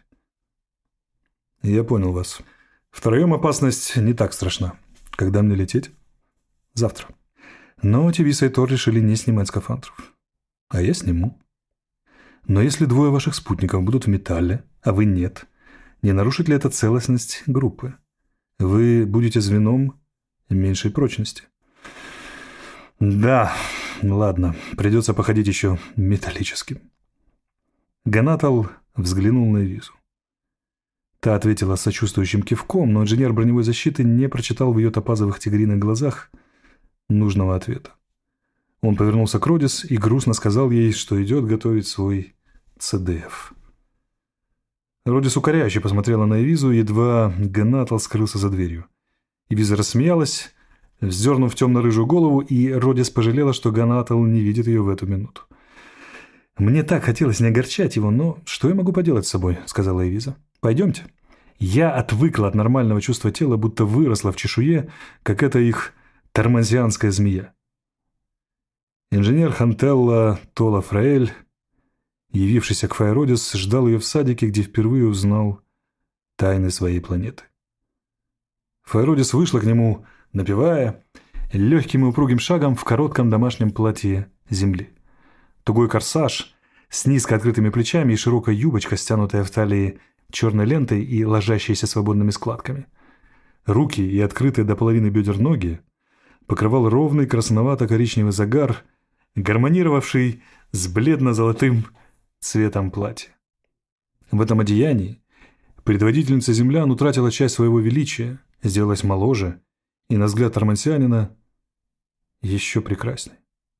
Я понял вас. Втроем опасность не так страшна. Когда мне лететь? Завтра. Но Тивиса и Тор решили не снимать скафандров. А я сниму. Но если двое ваших спутников будут в металле, а вы нет, не нарушит ли это целостность группы? Вы будете звеном меньшей прочности. Да, ладно, придется походить еще металлическим. Ганатал взглянул на Ивизу. Та ответила сочувствующим кивком, но инженер броневой защиты не прочитал в ее топазовых тигриных глазах нужного ответа. Он повернулся к Родис и грустно сказал ей, что идет готовить свой ЦДФ. Родис укоряюще посмотрела на Ивизу, едва Ганатал скрылся за дверью. Ивиза рассмеялась, вздернув темно-рыжую голову, и Родис пожалела, что Ганатал не видит ее в эту минуту. «Мне так хотелось не огорчать его, но что я могу поделать с собой?» — сказала Ивиза. «Пойдемте. Я отвыкла от нормального чувства тела, будто выросла в чешуе, как эта их тормозианская змея». Инженер Хантелла Тола Фраэль, явившийся к Фаэродис, ждал ее в садике, где впервые узнал тайны своей планеты. Фаэродис вышла к нему, напевая, легким и упругим шагом в коротком домашнем платье земли. Тугой корсаж с низко открытыми плечами и широкая юбочка, стянутая в талии черной лентой и ложащаяся свободными складками. Руки и открытые до половины бедер ноги покрывал ровный красновато-коричневый загар, гармонировавший с бледно-золотым цветом платья. В этом одеянии предводительница землян утратила часть своего величия, сделалась моложе и, на взгляд армансианина, еще прекрасней.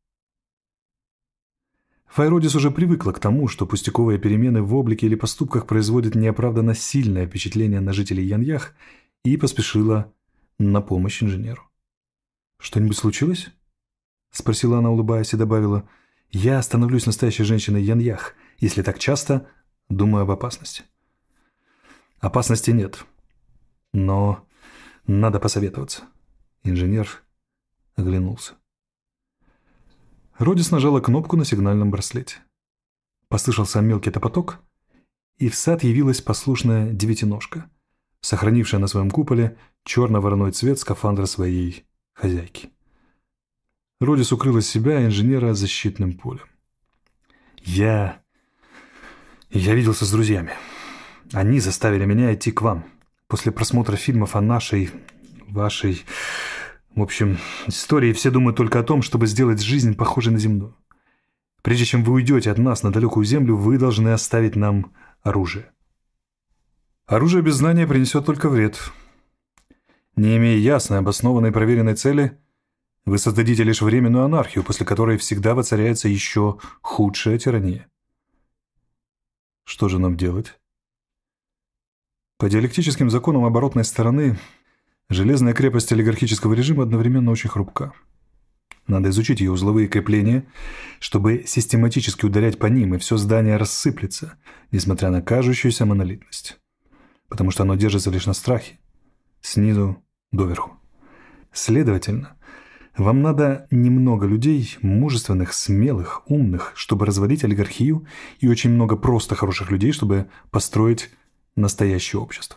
Фаэродис уже привыкла к тому, что пустяковые перемены в облике или поступках производят неоправданно сильное впечатление на жителей Яньях, и поспешила на помощь инженеру. «Что-нибудь случилось?» — спросила она, улыбаясь, и добавила: «Я становлюсь настоящей женщиной Яньях, если так часто думаю об опасности». «Опасности нет, но надо посоветоваться». Инженер оглянулся. Родис нажала кнопку на сигнальном браслете. Послышался мелкий топоток, и в сад явилась послушная девятиножка, сохранившая на своем куполе черно-вороной цвет скафандра своей хозяйки. Родис укрыла себя и инженера защитным полем. Я... Я виделся с друзьями. Они заставили меня идти к вам. После просмотра фильмов о нашей... вашей... В общем, истории все думают только о том, чтобы сделать жизнь похожей на земную. Прежде чем вы уйдете от нас на далекую землю, вы должны оставить нам оружие. Оружие без знания принесет только вред. Не имея ясной, обоснованной и проверенной цели, вы создадите лишь временную анархию, после которой всегда воцаряется еще худшая тирания. Что же нам делать? По диалектическим законам оборотной стороны, железная крепость олигархического режима одновременно очень хрупка. Надо изучить ее узловые крепления, чтобы систематически ударять по ним, и все здание рассыплется, несмотря на кажущуюся монолитность. Потому что оно держится лишь на страхе, снизу доверху. Следовательно, вам надо немного людей, мужественных, смелых, умных, чтобы развалить олигархию, и очень много просто хороших людей, чтобы построить настоящее общество.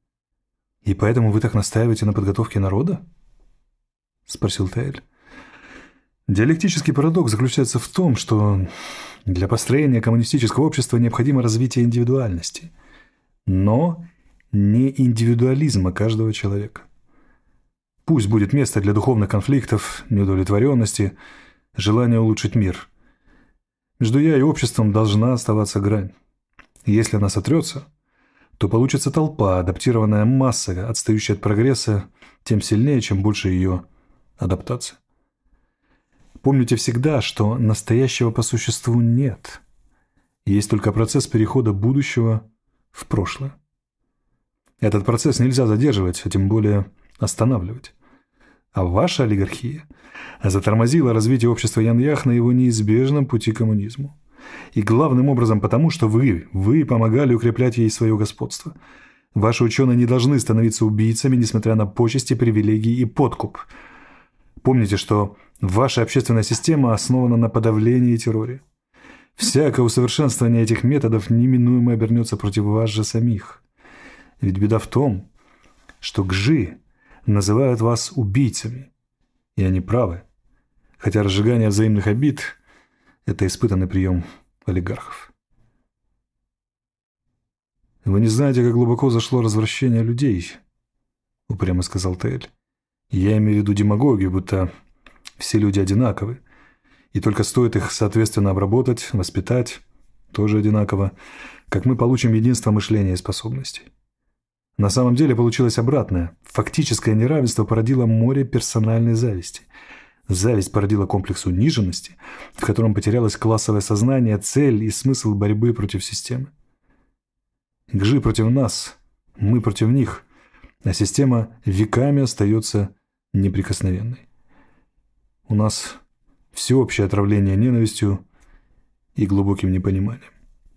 И поэтому вы так настаиваете на подготовке народа? Спросил Таэль. Диалектический парадокс заключается в том, что для построения коммунистического общества необходимо развитие индивидуальности, но не индивидуализма каждого человека. Пусть будет место для духовных конфликтов, неудовлетворенности, желания улучшить мир. Между я и обществом должна оставаться грань. Если она сотрется, то получится толпа, адаптированная масса, отстающая от прогресса, тем сильнее, чем больше ее адаптация. Помните всегда, что настоящего по существу нет. Есть только процесс перехода будущего в прошлое. Этот процесс нельзя задерживать, а тем более останавливать. А ваша олигархия затормозила развитие общества Яньях на его неизбежном пути к коммунизму. И главным образом потому, что вы, вы помогали укреплять ей свое господство. Ваши ученые не должны становиться убийцами, несмотря на почести, привилегии и подкуп. Помните, что ваша общественная система основана на подавлении и терроре. Всякое усовершенствование этих методов неминуемо обернется против вас же самих. Ведь беда в том, что гжи называют вас убийцами, и они правы, хотя разжигание взаимных обид – это испытанный прием олигархов. «Вы не знаете, как глубоко зашло развращение людей», – упрямо сказал Таэль. «Я имею в виду демагогию, будто все люди одинаковы, и только стоит их соответственно обработать, воспитать, тоже одинаково, как мы получим единство мышления и способностей. На самом деле получилось обратное. Фактическое неравенство породило море персональной зависти. Зависть породила комплекс униженности, в котором потерялось классовое сознание, цель и смысл борьбы против системы. Гжи против нас, мы против них, а система веками остается неприкосновенной. У нас всеобщее отравление ненавистью и глубоким непониманием.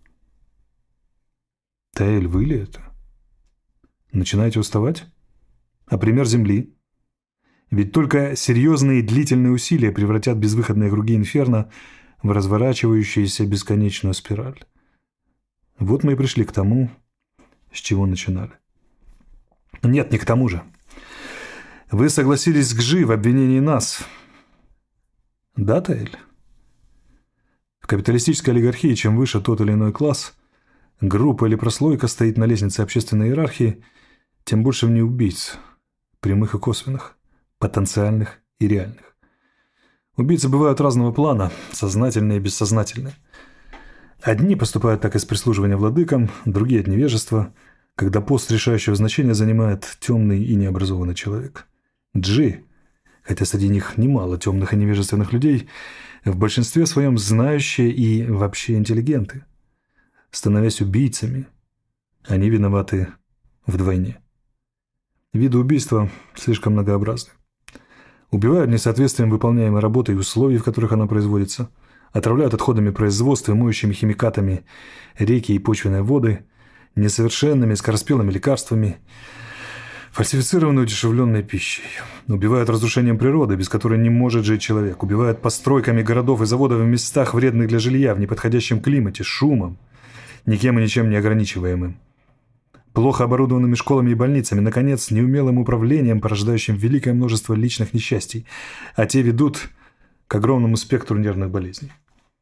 Таэль, вы ли это? Начинаете уставать? А пример Земли? Ведь только серьезные и длительные усилия превратят безвыходные круги инферно в разворачивающуюся бесконечную спираль. Вот мы и пришли к тому, с чего начинали. Нет, не к тому же. Вы согласились с Гжи в обвинении нас. Да, Таэль? В капиталистической олигархии чем выше тот или иной класс, группа или прослойка стоит на лестнице общественной иерархии, тем больше в ней убийц, прямых и косвенных, потенциальных и реальных. Убийцы бывают разного плана, сознательные и бессознательные. Одни поступают так из прислуживания владыкам, другие от невежества, когда пост решающего значения занимает темный и необразованный человек. Джи, хотя среди них немало темных и невежественных людей, в большинстве своем знающие и вообще интеллигенты. Становясь убийцами, они виноваты вдвойне. Виды убийства слишком многообразны. Убивают несоответствием выполняемой работы и условий, в которых она производится, отравляют отходами производства и моющими химикатами реки и почвенные воды, несовершенными скороспелыми лекарствами, фальсифицированной удешевленной пищей. Убивают разрушением природы, без которой не может жить человек. Убивают постройками городов и заводов в местах, вредных для жилья, в неподходящем климате, шумом, никем и ничем не ограничиваемым. Плохо оборудованными школами и больницами, наконец, неумелым управлением, порождающим великое множество личных несчастий, а те ведут к огромному спектру нервных болезней.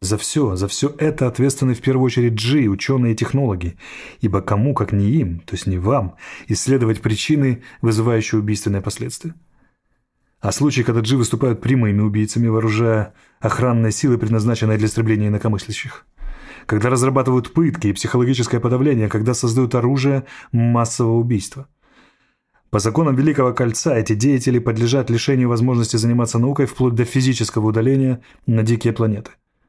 За все, за все это ответственны в первую очередь Джи, ученые и технологи, ибо кому, как не им, то есть не вам, исследовать причины, вызывающие убийственные последствия. А случаи, когда Джи выступают прямыми убийцами, вооружая охранные силы, предназначенные для истребления инакомыслящих. Когда разрабатывают пытки и психологическое подавление, когда создают оружие массового убийства. По законам Великого Кольца эти деятели подлежат лишению возможности заниматься наукой вплоть до физического удаления на дикие планеты.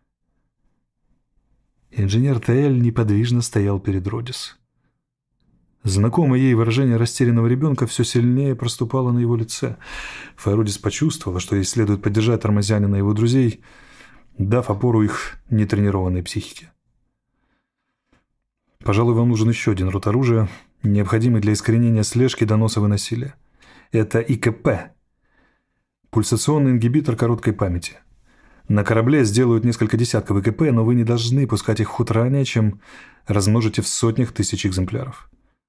Инженер Теэль неподвижно стоял перед Родис. Знакомое ей выражение растерянного ребенка все сильнее проступало на его лице. Файродис почувствовала, что ей следует поддержать Тормозянина и его друзей, дав опору их нетренированной психике. «Пожалуй, вам нужен еще один род оружия, необходимый для искоренения слежки, доносов и насилия. Это И К П – пульсационный ингибитор короткой памяти. На корабле сделают несколько десятков И К П, но вы не должны пускать их в ход ранее, чем размножите в сотнях тысяч экземпляров».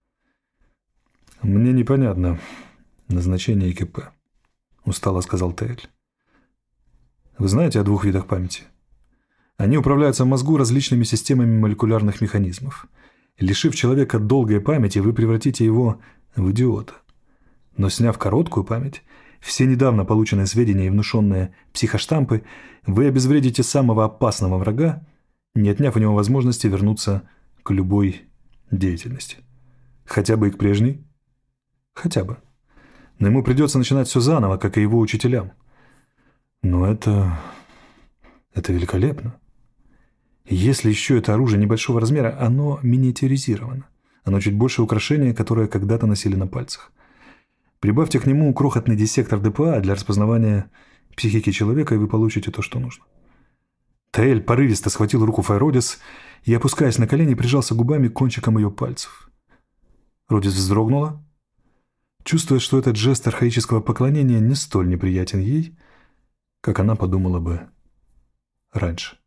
«Мне непонятно назначение И К П», – устало сказал Теэль. «Вы знаете о двух видах памяти? Они управляются в мозгу различными системами молекулярных механизмов. Лишив человека долгой памяти, вы превратите его в идиота. Но сняв короткую память, все недавно полученные сведения и внушенные психоштампы, вы обезвредите самого опасного врага, не отняв у него возможности вернуться к любой деятельности. Хотя бы и к прежней? Хотя бы. Но ему придется начинать все заново, как и его учителям. Но это... это великолепно. Если еще это оружие небольшого размера, оно миниатюризировано. Оно чуть больше украшения, которое когда-то носили на пальцах. Прибавьте к нему крохотный диссектор Д П А для распознавания психики человека, и вы получите то, что нужно. Теэль порывисто схватил руку Файродис и, опускаясь на колени, прижался губами к кончикам ее пальцев. Родис вздрогнула, чувствуя, что этот жест архаического поклонения не столь неприятен ей, как она подумала бы раньше.